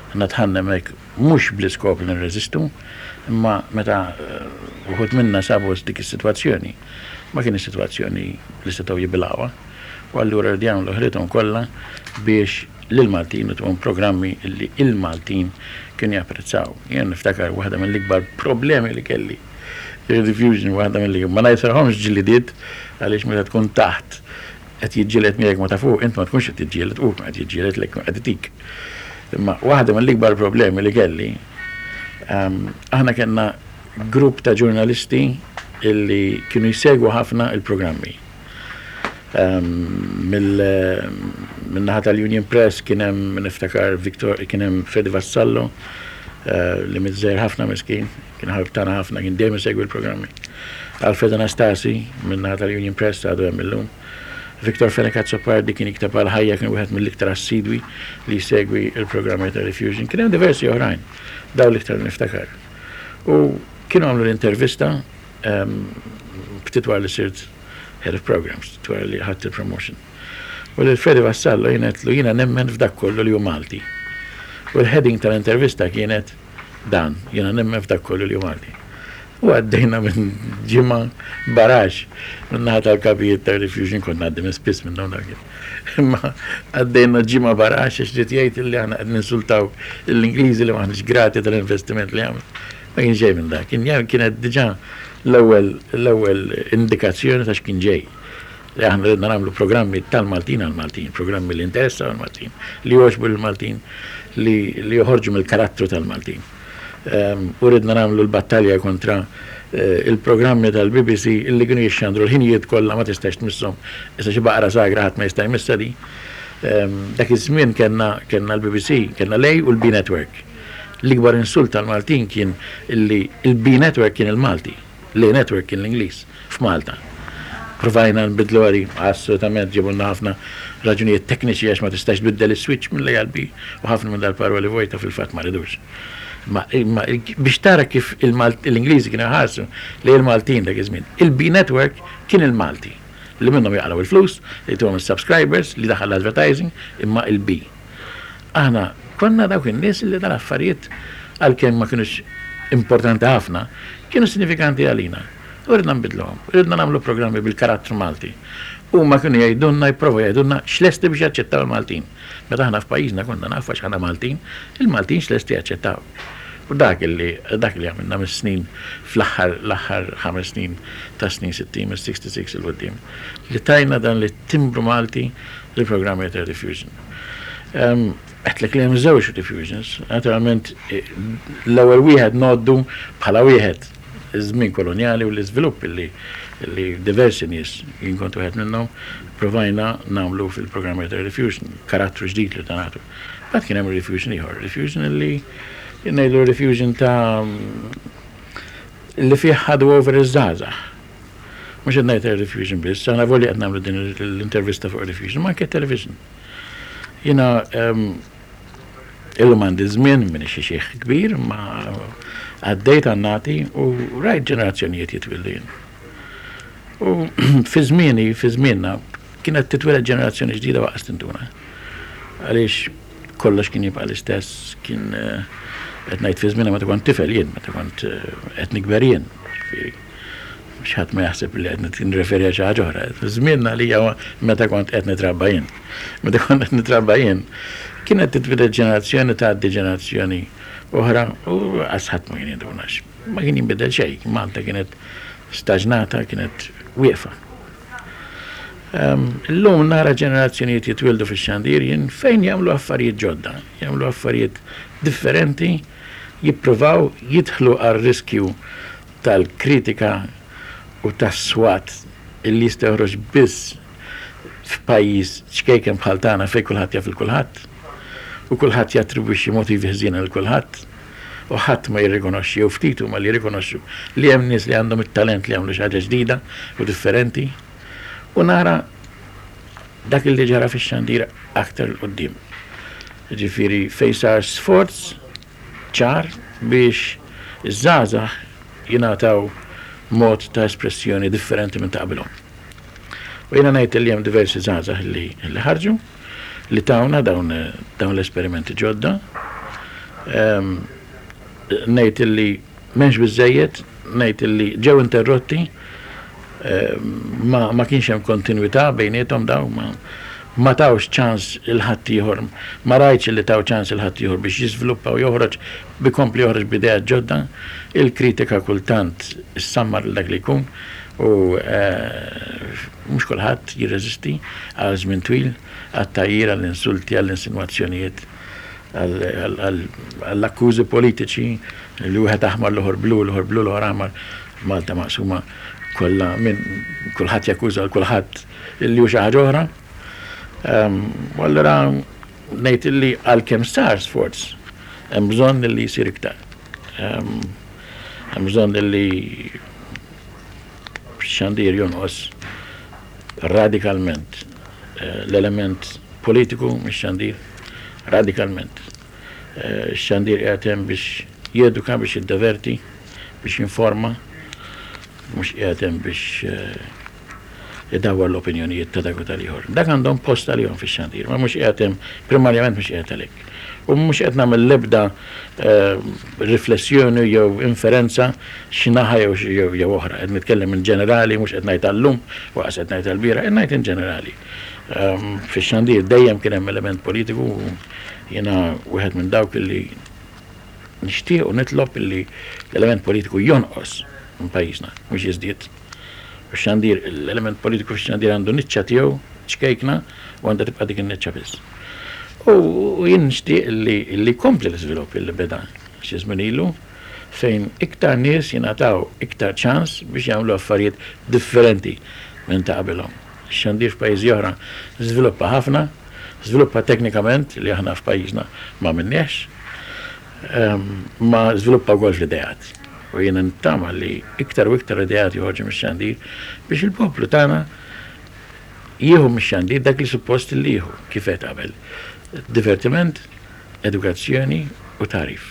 natħannem hekk mhux bl-iskop li nirreżistu, imma meta uħud minna sabu dik is-sitwazzjoni, ma kien is-sitwazzjoni li setgħu jibilgħuha. U allura rridjam l-oħrithom kollha biex lil-Maltin u programmi li il-Maltin kienu japprezzaw. Jien niftakar waħda mill-ikbar problemi li kelli. Il-diffusion waħda mill-ikbar. Ma najsarhomx ġillidiet għaliex meta tkun taħt qed jiġġieled miegħek ma ta' fuq, int ma tkunx qed tiġġieled u qed jiġġieled lek qed itik. Imma waħda mill-ikbar problemi li kelli aħna kellna grupp ta' ġurnalisti illi kienu jsegwu ħafna il-programmi. Minnaħa tal-Union Press kien hemm niftakar kien hemm Fedi Vassallo li miżżejr ħafna miskin, kien ħabib tagħna ħafna, kien dejjem isegwi l-programmi. Alfred Anastasi minnaħa tal-Union Press għadu hemm illum. Victor Fenecazzo Pardi kien iktab għal ħajja kien wieħed mill-iktar assidwi li jsegwi il-programmi ta' Diffusion. Kien hemm diversi oħrajn, daw l-iktar niftakar. U kienu għamlu l-intervista b'titwal li sirt Head of Programs, twar li ħadd il-promotion. U l-Fedi Vassallo jienetlu jiena nemmen f'dak kollu li hu Malti. U l-heading tal-intervista kienet dan, jiena nemmen f'dak kollu li hu Malti. U għaddejna minn ġimma barax minn naħa tal-kapijiet tal-Diffusion kont għaddim spiss minn dawn dak. Imma għaddejna ġimma barax għax li jgħid li aħna qed ninsultaw l-Ingliżi li maħniex grati tal-investiment li għamel. Ma kien ġej minn dak. Kienet diġà l-ewwel indikazzjoni ta' x'kien ġej. Li aħna ridna nagħmlu programmi tal-Maltin għal-Maltin, programmi li interessaw għal-Maltin, li jogħġbu l-Maltin, li joħorġu mill-karattru tal-Maltin. U ridna nagħmlu l-battalja kontra il-programmi tal-BBC illi kienu jixxandru l-ħinijiet kollha ma tistax tmisshom. Issa xi baqra sagra ħadd ma jista' jmissa di. Dak iż-żmien kellna l-BBC, kellna lej u l-B Network. L-ikbar insult tal-Maltin kien illi il-B Network kien il-Malti. Li network kien l-Ingliż f'Malta. Provajna nbidlu għari, assolutament ġibunna ħafna raġunijiet tekniċi għax ma tistax tbiddel is-switch minn l-qalbi u ħafna minn dal-paroli vojta fil-fatt ma ridux. Biex tara kif l-Ingliżi kienu ħarsu li l-Maltin dak iż-żmien. Il-B Network kien il-Malti li minnhom jaqraw il-flus, li tuhom is-subscribers, li daħal l-advertising, imma il-B. Aħna konna dawk in-nies li dal-affarijiet għalkemm ma kienux importanti ħafna, kienu sinifikanti għalina. U ridna nbidluhom, ridna nagħmlu programmi bil-karattru Malti. U ma kienu jgħidulna, jipprovu jgħidulna x'lesti biex jaċċettaw il-Maltin. Meta aħna f'pajjiżna konna nafu għax aħna Maltin, il-Maltin x'lesti jaċċettaw. U dak li għamilna mis-snin fl-aħħar 5 snin ta' snin 60 mis-66 il-qudiem. Li tajna dan li timbru Malti il-programmi ta' Diffusion. Għetlek li hemm żewġ diffusions, naturalment l-ewwel wieħed noddu bħala wieħed iż-żmien kolonjali u l-iżvilupp li diversi nies jien kont wieħed minnhom provajna nagħmlu fil-programmi ta' Diffusion, karattru ġdid li nagħtu. Bad kien hemm diffusion ieħor, diffusion li ngħidu diffusion ta' li fih ħadu over iż-żgħażagħ. Mhux qed ngħid diffusion biss, aħna volli qed nagħmlu din l-intervista fuq diffusion, ma anke television. Jiena illum għandi żmien minn xi xejn kbir ma għaddejt għannati u rajt ġenerazzjonijiet jitwildu jien. U fi żmienna kienet titwiled ġenerazzjoni ġdida waqt stintuna. Għaliex kollox kien jibqa' l-istess, kien qed ngħid fi żmienna meta kont tifel jien, meta kont qed nikber jien. X'ħadd ma jaħseb li qed nirreferi għal xi ħaġa oħra. Żmienna li huwa meta kont qed nitrabba jien. Meta kont qed nitrabba jien kienet titwiled ġenerazzjoni tgħaddi ġenerazzjoni oħra u għasħat ma kien jindunax. Ma kien jinbidel xejn, Malta kienet staġnata, kienet wieqfa. Illum nara ġenerazzjonijiet jitwildu fix-xandirjien fejn jagħmlu affarijiet ġodda, jagħmlu affarijiet differenti, jippruvaw jidħlu għar-riskju tal-kritika u tas-swat illi jistgħu biss f'pajjiż xkejken bħal tagħna fejn kulħadd jaf il-kulħadd. U kulħadd jattribwixxi motivi ħżiena lil kulħadd u ħadd ma jirrikonoxxi jew ftit huma li jirrikonoxxu li hemm nies li għandhom it-talent li jagħmlu xi ħaġa ġdida u differenti u nara dak li ġara fix-xandira aktar l qudiem. Ġifieri fejn sar sforz ċar biex iż-żgħażagħ jingħataw mod ta' espressjoni differenti minn ta' qabilhom. U jiena ngħid li hemm diversi żgħażagħ li ħarġu li tawna dawn l-esperimenti ġodda ngħid illi m'hemmx biżejjed, ngħid illi ġew interrotti, ma kienx hemm kontinwità bejniethom daw, ma tawx ċans il-ħadd ieħor, ma rajtx li taw ċans il-ħadd ieħor biex jiżviluppa u joħroġ bikompli joħroġ b'idea ġodda, il-kritika kultant issammar dak li jkun u mhux kulħadd jirreżisti għal żmien twil għat-tajjir, għall-insulti, għall-insinwazzjonijiet, għall-akkużi politiċi li wieħed aħmar l-oħor blu, l-oħor aħmar, Malta maqsuma kollha minn kulħadd jakkuża l kulħadd illi hu xi ħaġa oħra. Allura ngħid illi għalkemm sar sforz hemm bżonn illi jsir iktar. Hemm bżonn illi xandir jonqos radikalment l-element politiku mix-xandir radikalment. Xandir qiegħed hemm biex jeduka, biex jiddiverti, biex jinforma, mhux qiegħed hemm biex idawwar l-opinjonijiet ta' dak u tal-ieħor. Dak għandhom post għalihom fix-xandir, ma mhux qiegħed hemm primarjament mhux qiegħed għalhekk. U mhux qed nagħmel l-ebda riflessjoni jew inferenza x'naħa jew oħra. Qed nitkellem in ġenerali, mhux qed ngħid għallum waqas qed ngħid għall-biera, qed ngħid in ġenerali. Fix-xandir dejjem kien hemm element politiku u jiena wieħed minn dawk illi nixtieq u nitlob illi l-element politiku jonqos minn pajjiżna, mhux jiżdied. Fix-xandir l-element politiku fix-xandir għandu niċċa tiegħu ċkejkna u għandha tibqa' dik in-niċċa biss. U jien nixtieq illi kompli l-iżvilupp illi beda xi żmien ilu fejn iktar nies jingħataw iktar ċans biex jagħmlu affarijiet differenti minn ta' qabilhom. Xandir f'pajjiżi oħra żviluppa ħafna, żviluppa teknikament li aħna f'pajjiżna ma minniex, ma żviluppa wkoll fl-ideat. U jiena nittama li iktar u iktar ideat joħorġu mix-xandir biex il-poplu tagħna jieħu mix-xandir dak li suppost li jieħu kif qed qabel. Divertiment, edukazzjoni u tarif.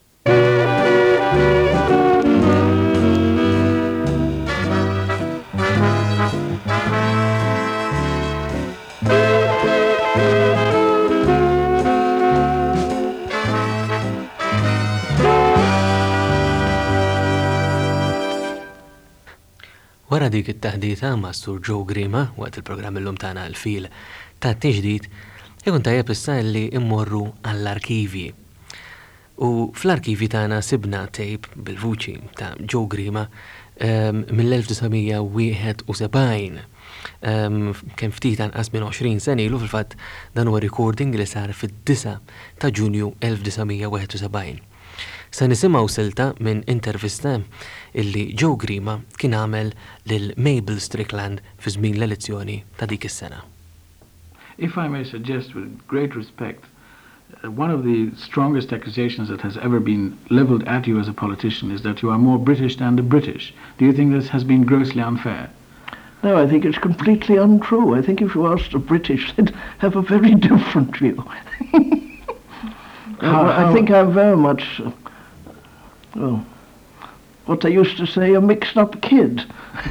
Wara dik it-taħdita ma' Sur Joe Grima waqt il-programm illum tagħna l-fil ta' tiġdid, ikun tajjeb issa li immorru għall-arkivi. U fl-arkivi tagħna sibna tape bil-vuċi ta' Joe Grima mill-1971. Kemm ftit anqas minn 20 sena ilu fil-fatt dan huwa recording li sar fid-9 ta' Ġunju 1971. Se nisimgħu silta minn intervista illi Joe Grima kien għamel lil Mabel Strickland fi żmien l-elezzjoni ta' dik is-sena. If I may suggest with great respect, one of the strongest accusations that has ever been leveled at you as a politician is that you are more British than the British. Do you think this has been grossly unfair? No, I think it's completely untrue. I think if you asked the British, they'd have a very different view. I think I'm very much, what they used to say, a mixed-up kid.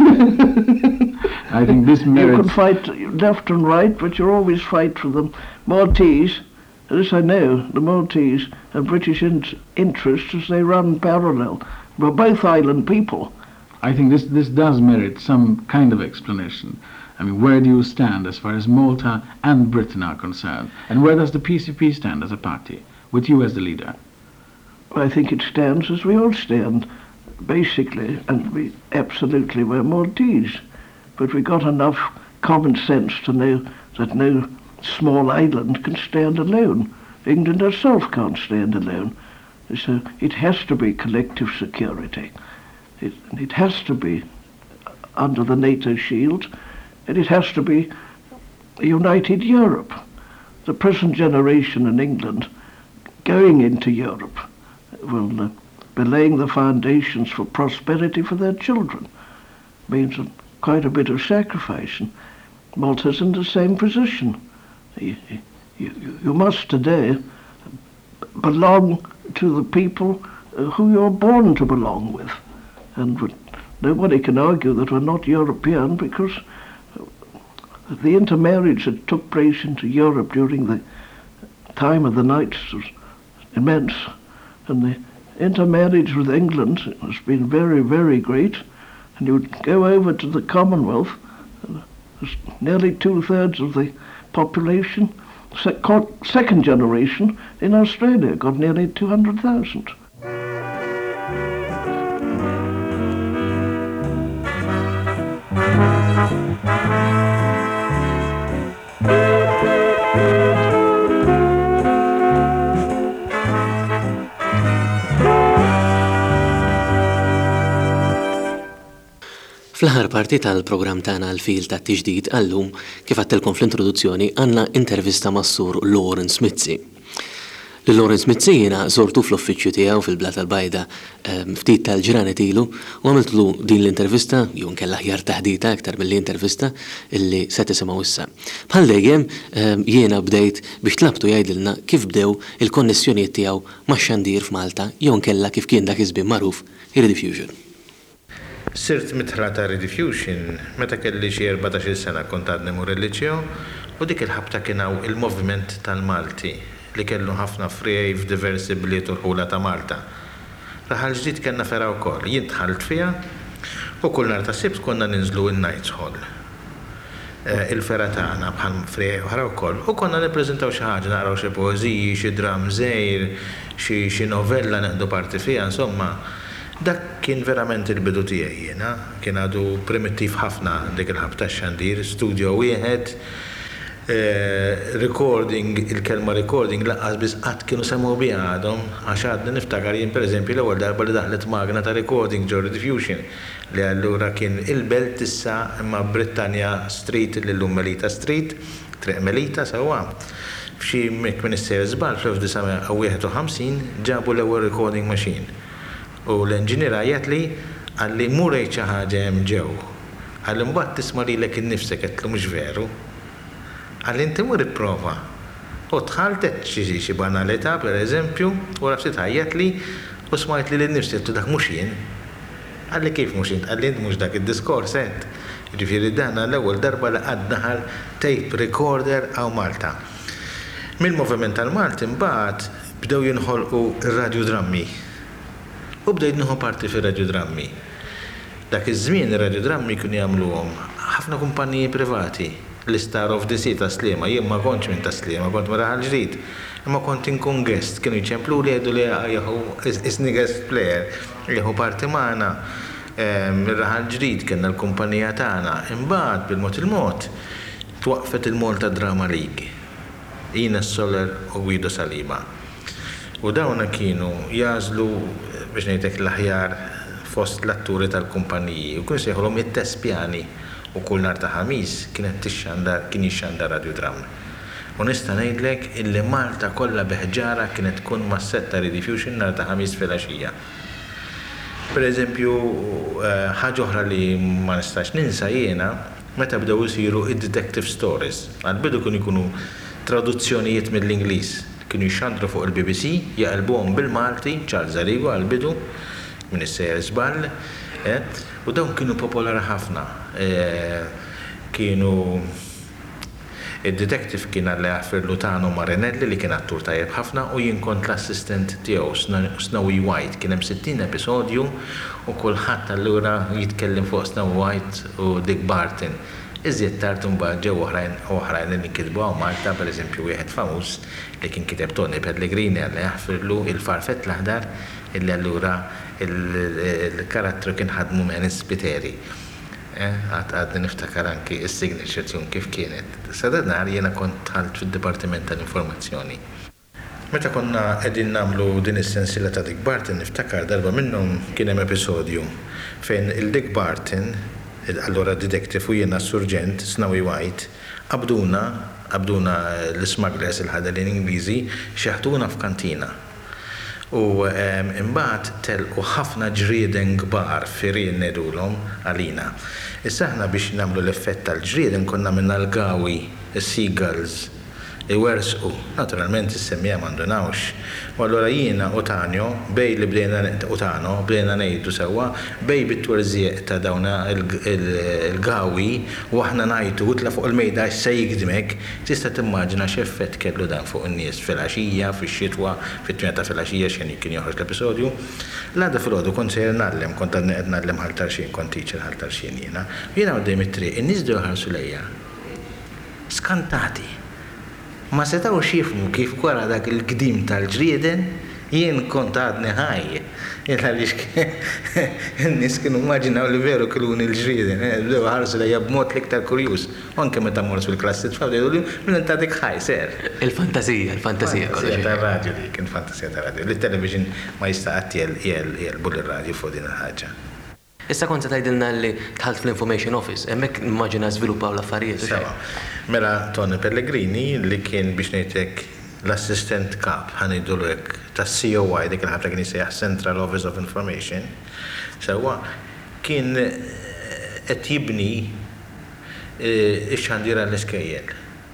I think this merits... You can fight left and right, but you always fight for the Maltese. As I know, the Maltese have British interests as they run parallel. We're both island people. I think this does merit some kind of explanation. I mean, where do you stand as far as Malta and Britain are concerned? And where does the PCP stand as a party, with you as the leader? I think it stands as we all stand, basically, and we absolutely were Maltese. But we got enough common sense to know that no small island can stand alone. England herself can't stand alone. So it has to be collective security. It has to be under the NATO shield, and it has to be a united Europe. The present generation in England going into Europe will be laying the foundations for prosperity for their children. Means quite a bit of sacrifice, and Malta's in the same position. You must today belong to the people who you're born to belong with. And nobody can argue that we're not European, because the intermarriage that took place into Europe during the time of the Knights was immense. And the intermarriage with England has been very, very great. And you would go over to the Commonwealth, and there's nearly 2/3 of the population, second generation in Australia, got nearly 200,000. Fl-aħħar parti tal-programm tagħna l-fil ta' tiġdid għallum kif għattilkom fl-introduzzjoni għandna intervista mas-sur Lawrence Mizzi. Lawrence Mizzi jiena żortu fl-uffiċċju tiegħu fil-Blat tal-Bajda ftit tal-ġranet ilu u għamiltlu din l-intervista jew nkella aħjar taħdita aktar mill-intervista illi se tisimgħu issa. Bħal dejjem jiena bdejt biex tlabtu jgħidilna kif bdew il-konnessjonijiet tiegħu max-xandir f'Malta jew nkella kif kien dak iż-żmien magħruf ir-Rediffusion. Sirt mitħla ta' Rediffusion meta kelli xi 14 sena kont għadni mur il-liċew u dik il-ħabta kien hawn il-moviment tal-Malti li kellu ħafna frej f'diversi bliet u ħula ta' Malta. Raħal ġdid kellna fera wkoll, jien dħalt fiha u kull nhar ta' Sibt konna ninżlu in-Knights Hall. Il-fera tagħna bħal frej oħra wkoll u konna nippreżentaw xi ħaġa naqraw xi poeżiji, xi dram żgħir, xi novella neħdu parti fiha, insomma. Dak kien verament il-bidu tiegħi jiena, kien għadu primittiv ħafna dik il-ħabta xandir, studio wieħed, recording, il-kelma recording laqqas biss qatt kienu semmu biha għadhom għax għadni niftakar jien pereżempju l-ewwel darba li daħlet magna ta' recording ġo Rediffusion li allura kien il-belt issa imma Britannia Street lillum Melita Street, triq Melita sewwa. F'xi Minister żball fl-1951 ġabu l-ewwel recording machine. U l-enġinier għajat li għalli murejt xi ħaġa hemm ġew. Għalli mbagħad tisma' lilek innifsek qedtlu mhux veru. Għalli inti mur ipprova. U tħaltet xi banalità pereżempju, u rafsit ħajjat li u smajt li l-nifsi qedtu dak mhux jien. Għalli kif mhux jien, għalli int mhux dak id-diskors qed. Ġifieri dan l-ewwel darba li qatt daħal tape recorder hawn Malta. Mill-moviment tal-Malti mbagħad bdew jinħolqu ir-radiodrammi. U bdejt nieħu parti fir-radiodrammi. Dak iż-żmien ir-radiodrammi kienu jagħmluhom ħafna kumpaniji privati. L-Star of the Sea ta' Sliema, jien ma kontx minn ta' Sliema, kont mara ħal-ġdid. Imma kont inkun guest, kienu jċemplu li jgħidu li jieħu isni guest player, jieħu parti magħna. Mir-raħal ġdid kienna l-kumpanija tagħna. Imbagħad bil-mod il-mod twaqfet il-Malta Drama League. Ines Soler u Guido Saliba. U dawna kienu jażlu biex ngħidlek l-aħjar fost l-atturi tal-kumpaniji u kienu sejħolhom it-tespjani u kull nhar ta' ħamis kien jixxandar radiodram. U nista' ngħidlek illi Malta kollha beħġara kienet tkun mas-setta Rediffusion nhar ta' ħamis filgħaxija. Pereżempju, ħaġa oħra li ma nistax ninsa jiena meta bdew isiru id-detective stories. Għal-bidu kienu jkunu traduzzjonijiet mill-Ingliż. Kienu jixxandru fuq il-BBC, jaqalbuhom bil-Malti, Charles Arrigo għal-bidu, minn is-sejjer żball, u dawn kienu popolari ħafna. Kienu id-detective kien għall Lutano Marinelli li kien attur tajjeb ħafna u jien kont l-assistent tiegħu Snowy White. Kien hemm 60 episodju u kulħadd allura jitkellem fuq Snowy White u Dick Barton. Iżjed tard imbagħad ġew oħrajn li nkitbu hawn Malta, pereżempju wieħed famuż li kien kiteb Tony Pellegrini għalli jaħfirlu il-Farfett l-aħdar illi allura il-karattru kien ħadmu minn Spiteri. Għadni niftakar anki is-signature tune kif kienet. Sadannar jiena kont ħalt fid-Dipartiment tal-Informazzjoni. Meta konna qegħdin nagħmlu din is-sensiela ta' Dick Barton niftakar darba minnhom kien hemm episodju fejn il-Dick Barton allora detective u jiena surġent Snowy White qabduna l-smugglers il-ħadalin Ingliżi xeħtuna f'kantina. U imbagħad telqu ħafna ġrieden kbar firien ngħidulhom għalina. Issa aħna biex nagħmlu l-effett tal-ġrieden konna minna l-gawi, is-seagulls, iwersqu. Naturalment is-semmija m'għandunawx. U allura jiena u Tanjo bej li bdejna ngħidu sewwa bej bit-twerżieq ta' dawna il-gawi u aħna ngħidu utla fuq il-mejda se jikdmek, tista' timmaġina x'effett kellu dan fuq in-nies fil-għaxija, fix-xitwa, fit-tmien ta' fil-għaxija x'kien kien joħroġ l-episodju. L-għada fil-għodu kont se nagħllem, kont qed nagħllem ħaltarxien, kont teacher ħaltarxien jiena. Jiena għoddejn it-triq, in-nies dew ħarsu lejja. Skantati. Ma setgħux jifhmu kif wara dak il-qdim tal-ġrieden jien kont għadni ħaj. Għaliex in-nies kienu immaġinaw li veru kilun il-ġrieden, bdew ħarsu lejja b'mod l-iktar kurjuż. Anke meta mmorru fil-klassi tfal jgħidu li minn ta' dik ħaj ser. Il-fantasija kollox. Tar-radju li kien fantasija tar-radju. Li-television ma jista' qatt jelbu lir-radju fuq din il-ħaġa. Issa kont se tgħidilna li tħalt fl-Information Office, hemmhekk immaġina żviluppaw l-affarijiet. Sewa. Mela Tony Pellegrini li kien biex ngħidlek l-assistent kap ħanidulu hekk tas-COI dik il-ħabta kien jisejjaħ Central Office of Information. Sewa kien qed jibni ix-xandiera l-iskejjel.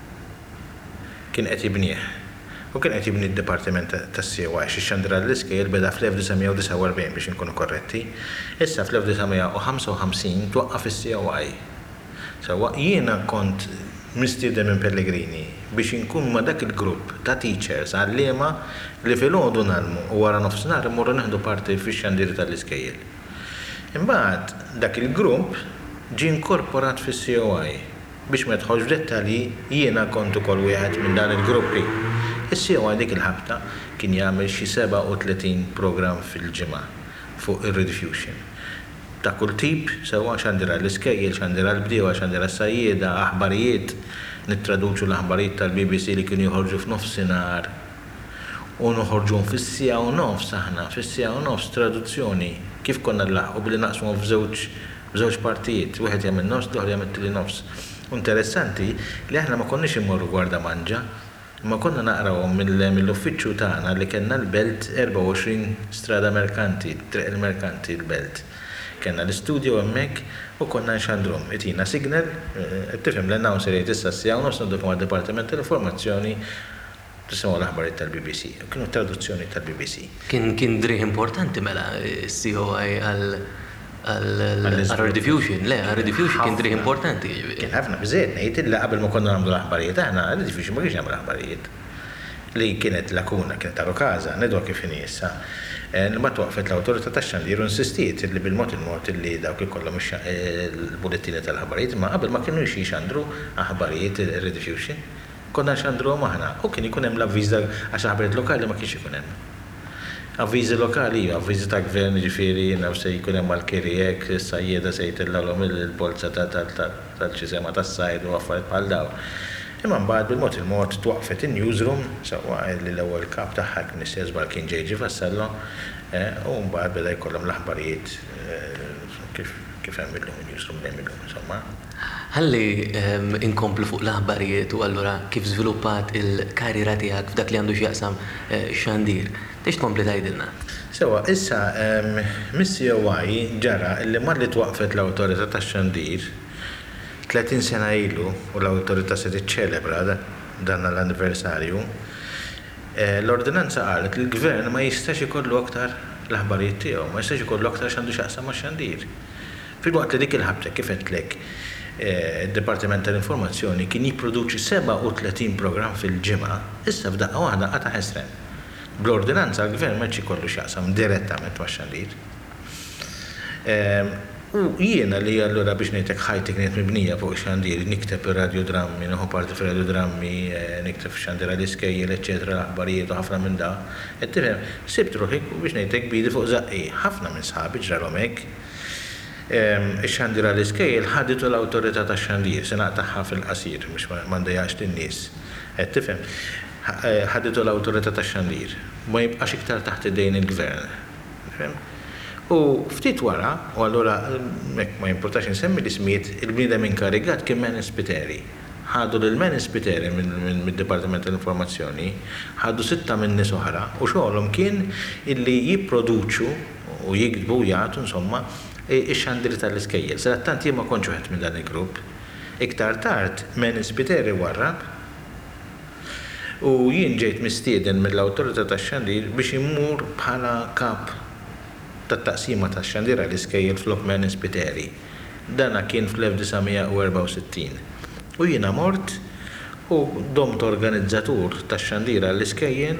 Kien qed jibnieh. U kien qed jibni d-Dipartiment tas-COI x'ix-xandira l-iskejjel beda fl-1949 biex inkunu korretti. Issa fl-1955 twaqqaf is-COI. Sewwa jiena kont mistieden minn Pellegrini biex inkun ma' dak il-grupp ta' teachers għalliema li filgħodu nagħlmu u wara nofsinhar immorru nieħdu parti fix-xandiri tal-iskejjel. Imbagħad dak il-grupp ġie inkorporat fis-COI biex ma jidħolx f'dettalji jiena kont ukoll wieħed minn dan il-gruppi. Is-COI dik il-ħabta kien jagħmel xi 37 programm fil-ġimgħa fuq ir-rediffusion. Ta' kull tip sewwa xandira l-iskejjel, xandira l-bdiewa, xandira s-sajjieda, aħbarijiet, nittraduċu l-aħbarijiet tal-BBC li kienu joħorġu f'nofsinhar u noħorġuhom fis-sija u nofs aħna, fis-sija u nofs traduzzjoni kif konna nlaħqu billi naqsmuhom f'żewġ partijiet, wieħed jagħmel nofs, l-oħra jagħmel tieni nofs. Interessanti li aħna ma konniex immorru gwarda manġa, ma konna naqrawhom mill-uffiċċju tagħna li kellna l-belt 24 strada merkanti, triq il-merkanti l-belt. Kenna l-istudio hemmhekk u konna nxandrum. Itina signal, tifhem l-announcer jgħid issa s-sija u nofs ndukum għad-Dipartiment tal-Informazzjoni tisimgħu l-aħbarijiet tal-BBC. Kienu traduzzjoni tal-BBC. Kien drieħ importanti mela s-COI għal-rediffusion, għal-rediffusion kien drieħ importanti. Kien ħafna biżejjed ngħid illa qabel ma konna nagħmlu l-aħbarijiet aħna rediffusion ma kienx nagħmlu l-aħbarijiet. Li kienet lakuna, kienet arrokaza, nedwa kif inhi issa. Ma twaqfet l-awtorità tax-xandir u insistiet li bil-mod il-mod li dawk ikollhom il-bulettini tal-aħbarijiet ma qabel ma kienu jxandru aħbarijiet ir-rediffusion. Konna nxandruhom aħna u kien ikun hemm l-avviża għax aħbarijiet lokali ma kienx ikun hemm. Avviżi lokali, avviżi ta' gvern ġifieri naw se jkun hemm mal-kirjek, sajjieda se jtillawhom il-bolza tal-ċisema tas-sajd u affarijiet bħal daw. Imma mbagħad bil-mod il-mod twaqfet in-newsroom sewwa li l-ewwel kap tagħha kien isseżbar kien ġejġi Vassallo u mbagħad beda jkollhom l-aħbarijiet kif hemm illum in-newsroom dejjem illum insomma. Ħalli inkomplu fuq l-aħbarijiet u allura kif żviluppat il-karriera tiegħek f'dak li għandu x'jaqsam xandir. Tix tkompli tgħidilna? Sewwa issa mis-COI ġara li malli twaqfet l-awtorità tax-xandir 30 sena ilu u l-awtorità se tiċċelebra dan l-anniversarju, l-ordinanza qalet li l-gvern ma jistax ikollu aktar l-aħbarijiet tiegħu, ma jistax ikollu aktar x'għandu x'jaqsam max-xandir. Filwaqt li dik il-ħabta kif qedtlek id-Dipartiment tal-Informazzjoni kien jipproduċi 37 programm fil-ġimgħa, issa f'daqqa waħda qata' ħesren. Bl-ordinanza l-gvern ma jkollu x'jaqsam direttament max-xandir. U jiena li allura biex ngħidlek ħajti kienet mibnija fuq xandir, nikteb ir-radiodrammi, nieħu parti fir-radiodrammi, nikteb xandira l-iskejjel, eċetera, l-aħbarijiet u ħafna minn da. Qed tifhem, sibt ruħi biex ngħidlek bidi fuq żaqqi, ħafna minn sħabi ġrarhom hekk. Ix-xandira l-iskejjel ħaditu l-awtorità tax-xandir, se naqtaħħa fil-qasir biex ma ndejjax lin-nies. Qed tifhem, ħaditu l-awtorità tax-xandir, ma jibqax iktar taħt idejn il-gvern. U ftit wara, u allura ma jimportax nsemmi l-ismijiet, il-bniedem inkarigat kien Menis Spiteri. Ħadu l-Menis Spiteri mid-Dipartiment tal-Informazzjoni, ħadu 6 minn nies oħra u xogħolhom kien illi jipproduċu u jikdbu jagħtu insomma ix-xandiri tal-iskejjel. Sadattant jien ma kontx wieħed minn dan il-grupp. Iktar tard Menis Spiteri warrab U jien ġejt mistieden mill-awtorità tax-xandir biex immur bħala kap tat-taqsima tax-xandir għall-iskejjel fl-Okman Spiteri. Dana kien fl-1964. U jiena mort u domt organizzatur tax-xandir għall-iskejjel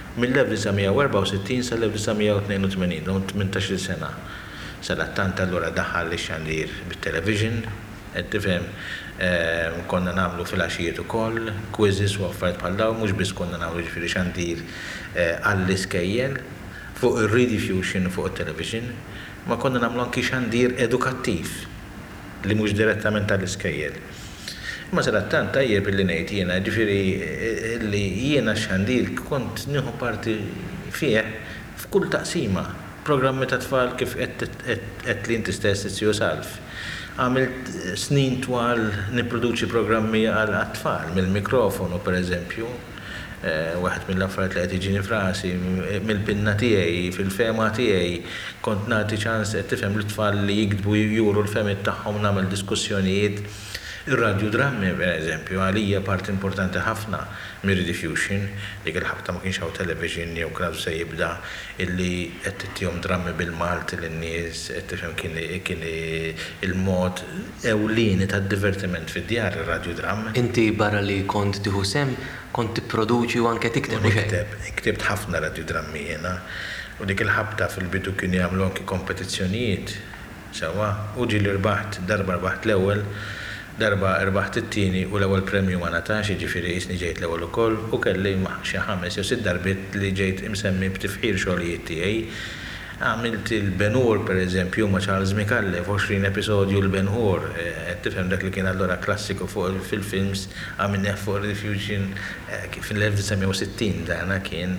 mill-1964 sal-1982, domt 18 sena. Salattant allura daħal l-xandir bit-television, tifhem, konna nagħmlu fil-għaxijiet ukoll, quizzes u affarijiet bħal dawn, mhux biss konna nagħmlu ġifieri xandir għall-iskejjel fuq ir-rediffusion fuq it-television, ma konna nagħmlu anki xandir edukattiv li mhux direttament għall-iskejjel. Ma salattant tajjeb illi ngħid jiena ġifieri li jiena xandir kont nieħu parti fih f'kull taqsima. Programmi ta' tfal kif qed li inti stess tissiju salf. Għamilt snin twal nipproduċi programmi għal tfal mill-mikrofonu pereżempju. Waħed mill-affarijiet li qed jiġini frasi mill-pinna tiegħi fil-fema tiegħi kont nagħti ċans qed tifhem l-tfal li jiktbu juru l-femiet tagħhom nagħmel diskussjonijiet. Ir-radio drammi pereżempju għalija part importanti ħafna mir-rediffusion, dik il-ħabta ma kienx hawn television jew kien se jibda illi qed tittihom drammi bil-Malti lin-nies, qed tifhem kien il-mod ewlieni tad-divertiment fid-djar ir-radio dramm. Inti barra li kont tieħu sem, kont tipproduċi u anke tikteb Ktibt ħafna radio drammi jiena u dik il-ħabta fil-bidu kien jagħmlu anke kompetizzjonijiet sewwa u ġieli rbaħt darba rbaħt l-ewwel. Darba rbaħt it-tieni u l-ewwel premju ma natax, jiġifieri isni ġejt l-ewwel ukoll u kelli xi 5 jew 6 darbiet li ġejt imsemmi b'tifħir xogħlijiet tiegħi. Għamilt il-Ben-Hur pereżempju ma' Charles Micallef 20 episodju l-Ben-Hur, qed tifhem dak li kien allura klassiku fuq fil-films għamilnieh fuq rediffusion fil-1960 dana kien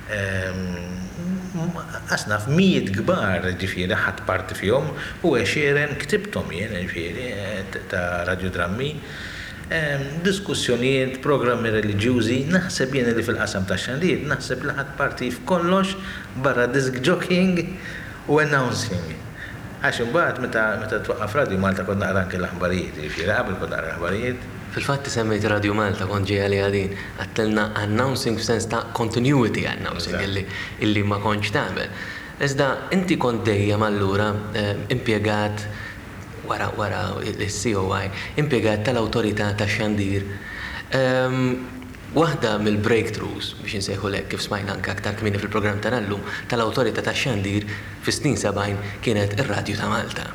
asnaf mijiet kbar ġifieri ħadd parti fihom u għexieren ktibthom jien ġifieri ta' radiodrammi, diskussjonijiet, programmi reliġjużi, naħseb jien li fil-qasam tax-xandir, naħseb li ħadd parti f'kollox barra disc jockeying u announcing. Għax imbagħad meta twaqqaf Radio Malta kont naqra anke l-aħbarijiet, ġifieri qabel kont naqra l-aħbarijiet. Fil-fatt semmejt Radio Malta kont ġej għalija din, għattilna announcing f'sens ta' continuity announcing illi ma kontx tagħmel. Iżda inti kont dejjem allura impjegat wara il-COI, impjegat tal-awtorità tax-xandir. Waħda mill-breakthroughs biex insejħu lek kif smajna anke aktar kmieni fil-programm ta' llum tal-awtorità tax-xandir fis-snin 70 kienet ir-Radju ta' Malta.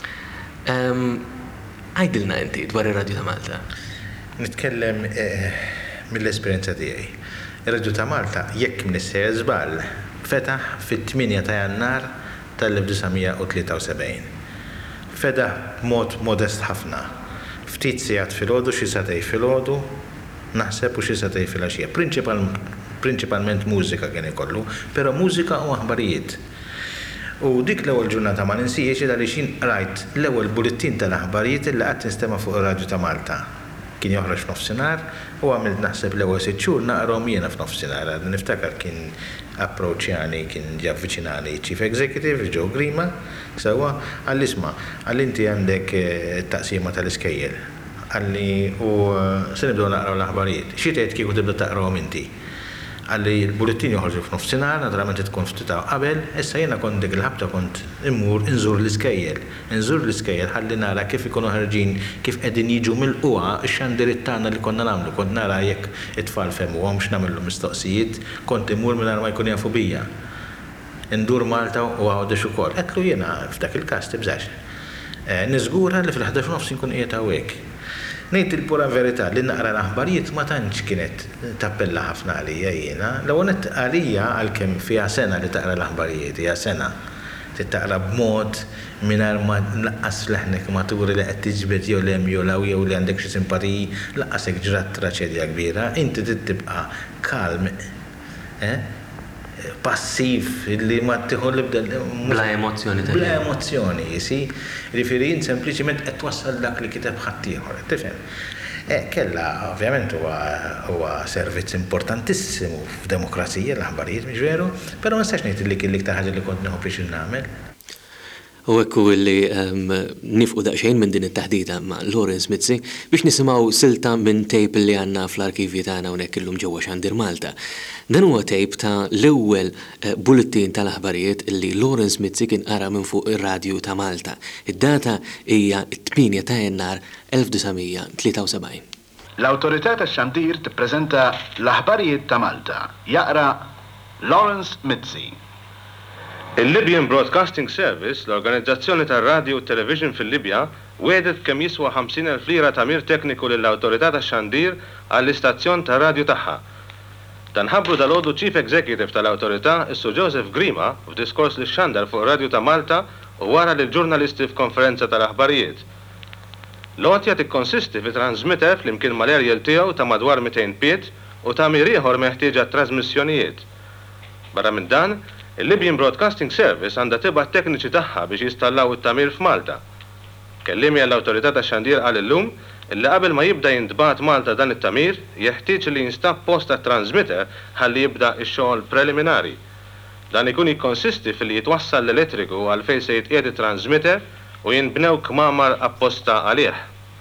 Għajdilna inti dwar ir-Radju ta' Malta. Nitkellem mill-esperjenza tiegħi. Ir-Radju ta' Malta jekk mnisser żball fetaħ fit-8 ta' Jannar tal-1973. Fetaħ b'mod modest ħafna. Ftit sigħat filgħodu, xi satej filgħodu, naħseb u xi satej filgħaxija. Prinċipalment mużika kien ikollu, però mużika u aħbarijiet. U dik l-ewwel ġurnata ma ninsiex għaliex jien rajt l-ewwel bulettin tal-aħbarijiet li qatt nistema' fuq ir-Radju ta' Malta. Kien joħroġ f'nofsinhar u għamilt naħseb l-ewwel 6 xhur naqrahom jiena f'nofsinhar. Niftakar kien approċċjani kien javviċinani Chief Executive Joe Grima sewwa għall-isma' għall-inti għandek taqsima tal-iskejjel. Għalli u se nibdew naqraw l-aħbarijiet. Xi tgħid kieku tibda taqrawhom inti? Għalli l-bulettin joħorġu f'nofsinhar, naturalment tkun ftitaw qabel, issa jiena kont dik il-ħabta kont immur inżur l-iskejjel. Inżur l-iskejjel ħalli nara kif ikunu ħarġin, kif qegħdin jiġu mill-qwa x-xandiriet tagħna li konna nagħmlu, kont nara jekk it-tfal fehmuhom x'nagħmlu mistoqsijiet, kont immur mingħajr ma jkun jafu bija. Indur Malta u għawdex ukoll. Qedlu jiena f'dak il-każ tibżax. Niżgura li fil-11 nofs inkun qiegħed hawnhekk. Ngħid il-pura verità li naqra l-aħbarijiet ma tantx kienet tappella ħafna għalija jiena. L-ewwel għalija għalkemm fiha sena li taqra l-aħbarijiet, hija sena. Titaqra b'mod mingħajr ma nlaqqas fleħnek ma turi li qed tiġbed jew lem jew law jew li għandek xi simpatiji, laqqasek ġrat traċedja kbira, inti tibqa' kalm, passiv li ma tieħu l-ibda bla emozzjoni. Bla emozzjoni, jisi. Riferin sempliċiment qed twassal dak li kiteb ħadd ieħor, tifhem. Kella ovvjament huwa servizz importantissimu f'demokrazija l-aħbarijiet mhix veru, però ma nistax ngħid li kien l-iktar ħaġa li kont nieħu biex nagħmel. U ekku li nifqu daqsxejn minn din it-taħdita ma' Lawrence Mizzi biex nisimgħu silta minn tape li għandna fl-arkivji tagħna hawnhekk illum ġewwa Xandir Malta. Dan huwa tape ta' l-ewwel bulletin tal-aħbarijiet li Lawrence Mizzi kien qara minn fuq ir-radju ta' Malta. Id-data hija 8 ta' Jannar 1973. L-Awtorità tax-Xandir tippreżenta l-aħbarijiet ta' Malta. Jaqra Lawrence Mizzi. Il-Libyan Broadcasting Service, l-organizzazzjoni tar-radju u television fil-Libja, wedet kemm jiswa 50,000 lira tamir tekniku lill-Awtorità tax-Xandir għall-istazzjon tar-radju tagħha. Dan ħabbru dal-għodu Chief Executive tal-Awtorità, issu Joseph Grima, f'diskors li xandar fuq radju ta' Malta u wara lil ġurnalisti f'konferenza tal-aħbarijiet. L-għotja tikkonsisti fi transmitter fl-imkien mal-erjel tiegħu ta' madwar 200 piet u tamir ieħor meħtieġ trasmissjonijiet. Barra minn dan, il-Libyan Broadcasting Service għandha tibgħat tekniċi tagħha biex jistallaw it-tamir f'Malta. Kellimi għall-Awtorità tax-Xandir qal illum illi qabel ma jibda jintbagħat Malta dan it-tamir jeħtieġ li jinstab post tat-transmitter ħalli jibda x-xogħol preliminari. Dan ikun jikkonsisti fil-li jitwassal l-elettriku għal fejn se jitqiegħed it-transmitter u jinbnew kmamar apposta għalih.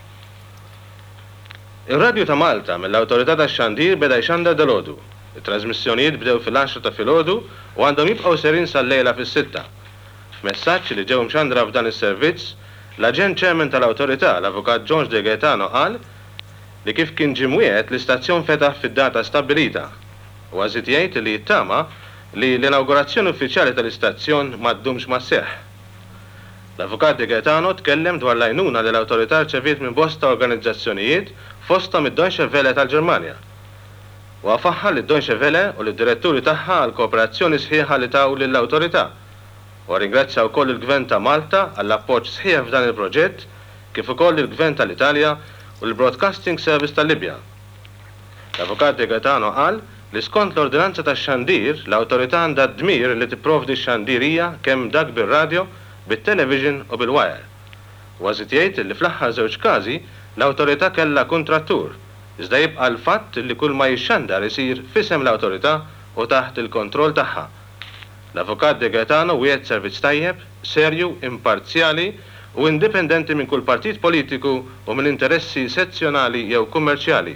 Ir-radju ta' Malta mill-Awtorità tax-Xandir beda jxandar dalgħodu. Il-trasmissjonijiet bdew fil-10 ta' filgħodu u għandhom jibqgħu serin sal-lejla fis-6. F'messaġġ li ġew mxandra f'dan is-servizz, l-aġent chairman tal-Awtorità, l-Avukat George De Gaetano qal li kif kien ġimwiet l-istazzjon fetaħ fid-data stabbilita u għażid jgħid li jittama li l-inaugurazzjoni uffiċjali tal-istazzjon ma ddumx ma seħħ. L-Avukat De Gaetano tkellem dwar l-għajnuna li l-Awtorità rċeviet minn bosta organizzazzjonijiet fosthom id-Deutsche Welle tal-Ġermanja. U għafaħħa li Deutsche Welle u l-diretturi tagħha għal kooperazzjoni sħiħa li taw lill-Awtorità. U ringrazzja wkoll il-Gvern ta' Malta għall appoġġ sħiħ f'dan il-proġett kif ukoll il-Gvern tal-Italja u l-Broadcasting Service tal-Libja. L-Avukat De Gaetano qal li skont l-Ordinanza tax-Xandir l-Awtorità għandha d-dmir li tipprovdi x-xandirija kemm dak bir-radjo, bit-television u bil-wire. U għażid jgħid li fl-aħħar żewġ każi l-Awtorità kellha kontrattur. Iżda jibqa' l-fatt li kull ma jixxandar isir f'isem l-Awtorità u taħt il-kontroll tagħha. L-Avukat De Gaetano wiegħed servizz tajjeb, serju, imparzjali u indipendenti minn kull partit politiku u minn interessi sezzjonali jew kummerċjali.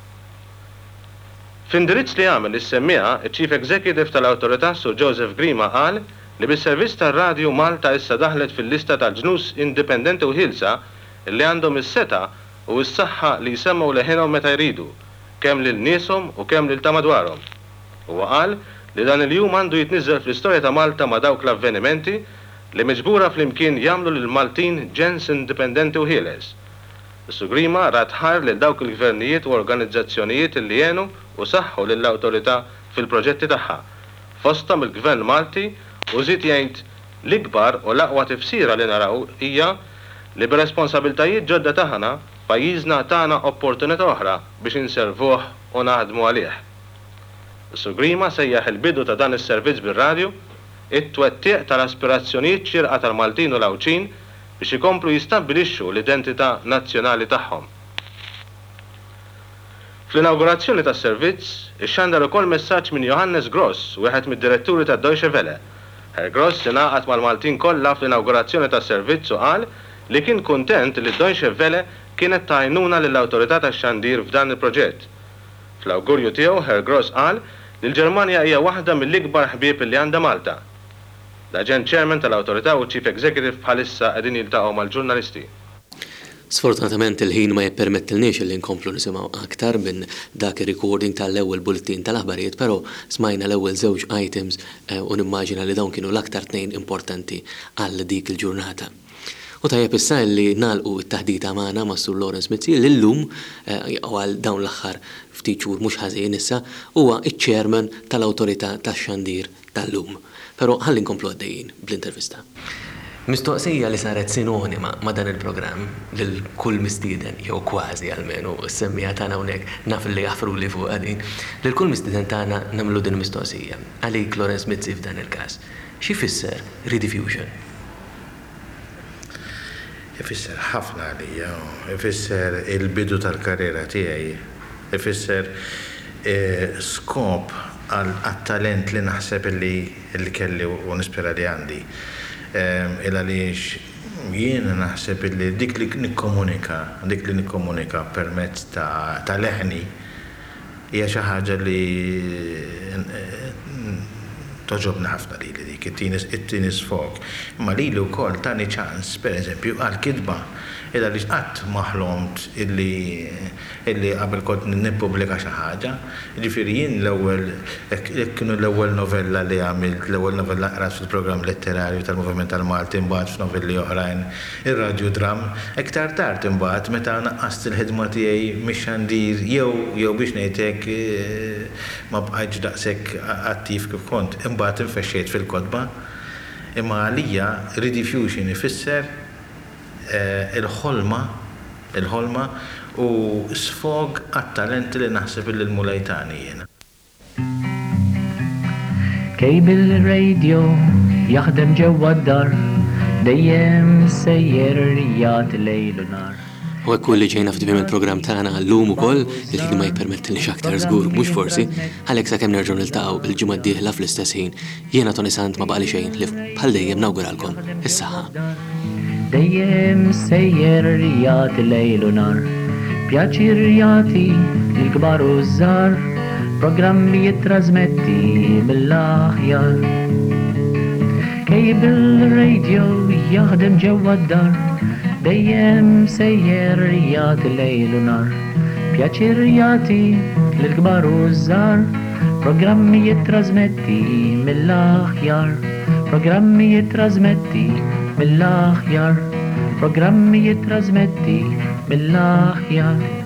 F'indirizz li għamel is-semmija, iċ-Chief Executive tal-Awtorità Sur Joseph Grima qal li bis-servizz tar-radju Malta issa daħlet fil-lista tal-ġnus indipendenti u ħilsa li għandhom is-seta' u s-saħħa li jisemmaw leħinhom meta jridu, kemm lil nieshom u kemm lil ta' madwarhom. Huwa qal li dan il-jum għandu jitniżżel fl-istorja ta' Malta ma' dawk l-avvenimenti li miġbura fl-imkien jagħmlu lil Maltin ġens indipendenti u ħieles. Is-Sur Grima ratħar lil dawk il-gvernijiet u organizzazzjonijiet li jenu u saħħu lill-Awtorità fil-proġetti tagħha. Fosthom il-Gvern Malti u żied jgħid l-ikbar u l-aqwa tifsira li naraw hija li b'responsabiltajiet ġodda tagħna pajjiżna tagħna opportunità oħra biex inservuh u naħdmu għalih. Is-Sur Grima sejjaħ il-bidu ta' dan is-servizz bir-radju it-twettieq tal-aspirazzjonijiet xierqa tal-Maltin u l-Awċin biex ikomplu jistabbilixxu l-identità nazzjonali tagħhom. Fl-inaugurazzjoni tas-servizz ixxandar ukoll messaġġ minn Johannes Gross, wieħed mid-diretturi tad-Deutsche Welle. Herr Gross ingħaqad mal-Maltin kollha fl-inaugurazzjoni tas-servizz u qal li kien kuntent li d-Deutsche Welle kienet ta' għajnuna lill-Awtorità tax-Xandir f'dan il-proġett. Fl-awgurju tiegħu Herr Gross qal li l-Ġermanja hija waħda mill-ikbar ħbieb li għandha Malta. L-Aġent Chairman tal-Awtorità u Chief Executive bħalissa qegħdin jiltaqgħu mal-ġurnalisti. Sfortunatament il-ħin ma jippermettilniex li nkomplu nisimgħu aktar minn dak ir-recording tal-ewwel bulletin tal-aħbarijiet, però smajna l-ewwel żewġ items u nimmaġina li dawn kienu l-aktar tnejn importanti għal dik il-ġurnata. U tajjeb issa li nagħlqu t-taħdita magħna ma' Sur Lawrence Mizzi li llum għal dawn l-aħħar ftit xhur mhux ħażin issa huwa iċ-chairman tal-Awtorità tax-Xandir tal-lum. Però ħalli nkomplu għaddejjin bl-intervista. Mistoqsija li saret sinonima ma' dan il-programm lil kull mistieden jew kważi almenu s-semmija tagħna hawnhekk naf li jaħfru li fuq din. Lil kull mistieden tagħna nagħmlu din mistoqsija. Għalik Lawrence Mizzi f'dan il-każ. Xi fisser rediffusion? Ifisser ħafna għalija, ifisser il-bidu tal-karriera tiegħi, ifisser skop għal-talent li naħseb li kelli u nispera li għandi. Il-għaliex jiena naħseb li dik li nikkomunika permezz ta' leħni hija xi ħaġa li toġobna ħafna li dik it-tieni sfog. Imma lilu wkoll tani ċans, pereżempju, għall-kidba. Illa li qatt ma ħlomt illi qabel kont nippubblika xi ħaġa. Ġifieri jien kienu l-ewwel novella li għamilt, l-ewwel novella qrat fil-programm letterarju tal-Moviment tal-Malti imbagħad f'novelli oħrajn ir-radju dram. Iktar tard imbagħad meta naqqast il-ħidma tiegħi mix-xandir jew biex ngħidlek ma bqajtx daqshekk attiv kif kont. Imbagħad infexxejt fil-kotba. Imma għalija rediffusion ifisser il-ħolma u sfog għat-talenti li naħseb il-mulajtani jiena. Cable radio jaħdem ġewwa d-dar, dejjem sejjer jagħti lejl u nar. U hekk li ġejna f'dibim il-programm tagħna llum ukoll li ma jippermettilniex aktar żgur mhux forsi, għalhekk sakemm nerġgħu niltaqgħu il-ġimgħa d-dieħla fl-istess ħin. Jiena Tony Sant ma baqali xejn li bħal dejjem nawguralkom is-saħħa. Dejjem sejjer jagħti lejl u nar, pjaċir jagħti lill-kbar u żgħar, programmi jittrażmetti mill-aħjar. Cable radio jaħdem ġewwa d-dar, dejjem sejjer jagħti lejl u nar, pjaċir jagħti lill-kbar u żgħar, programmi jittrażmetti mill-aħjar, programmi jittrażmetti mill-aħjar, programmi jittrażmetti mill-aħjar.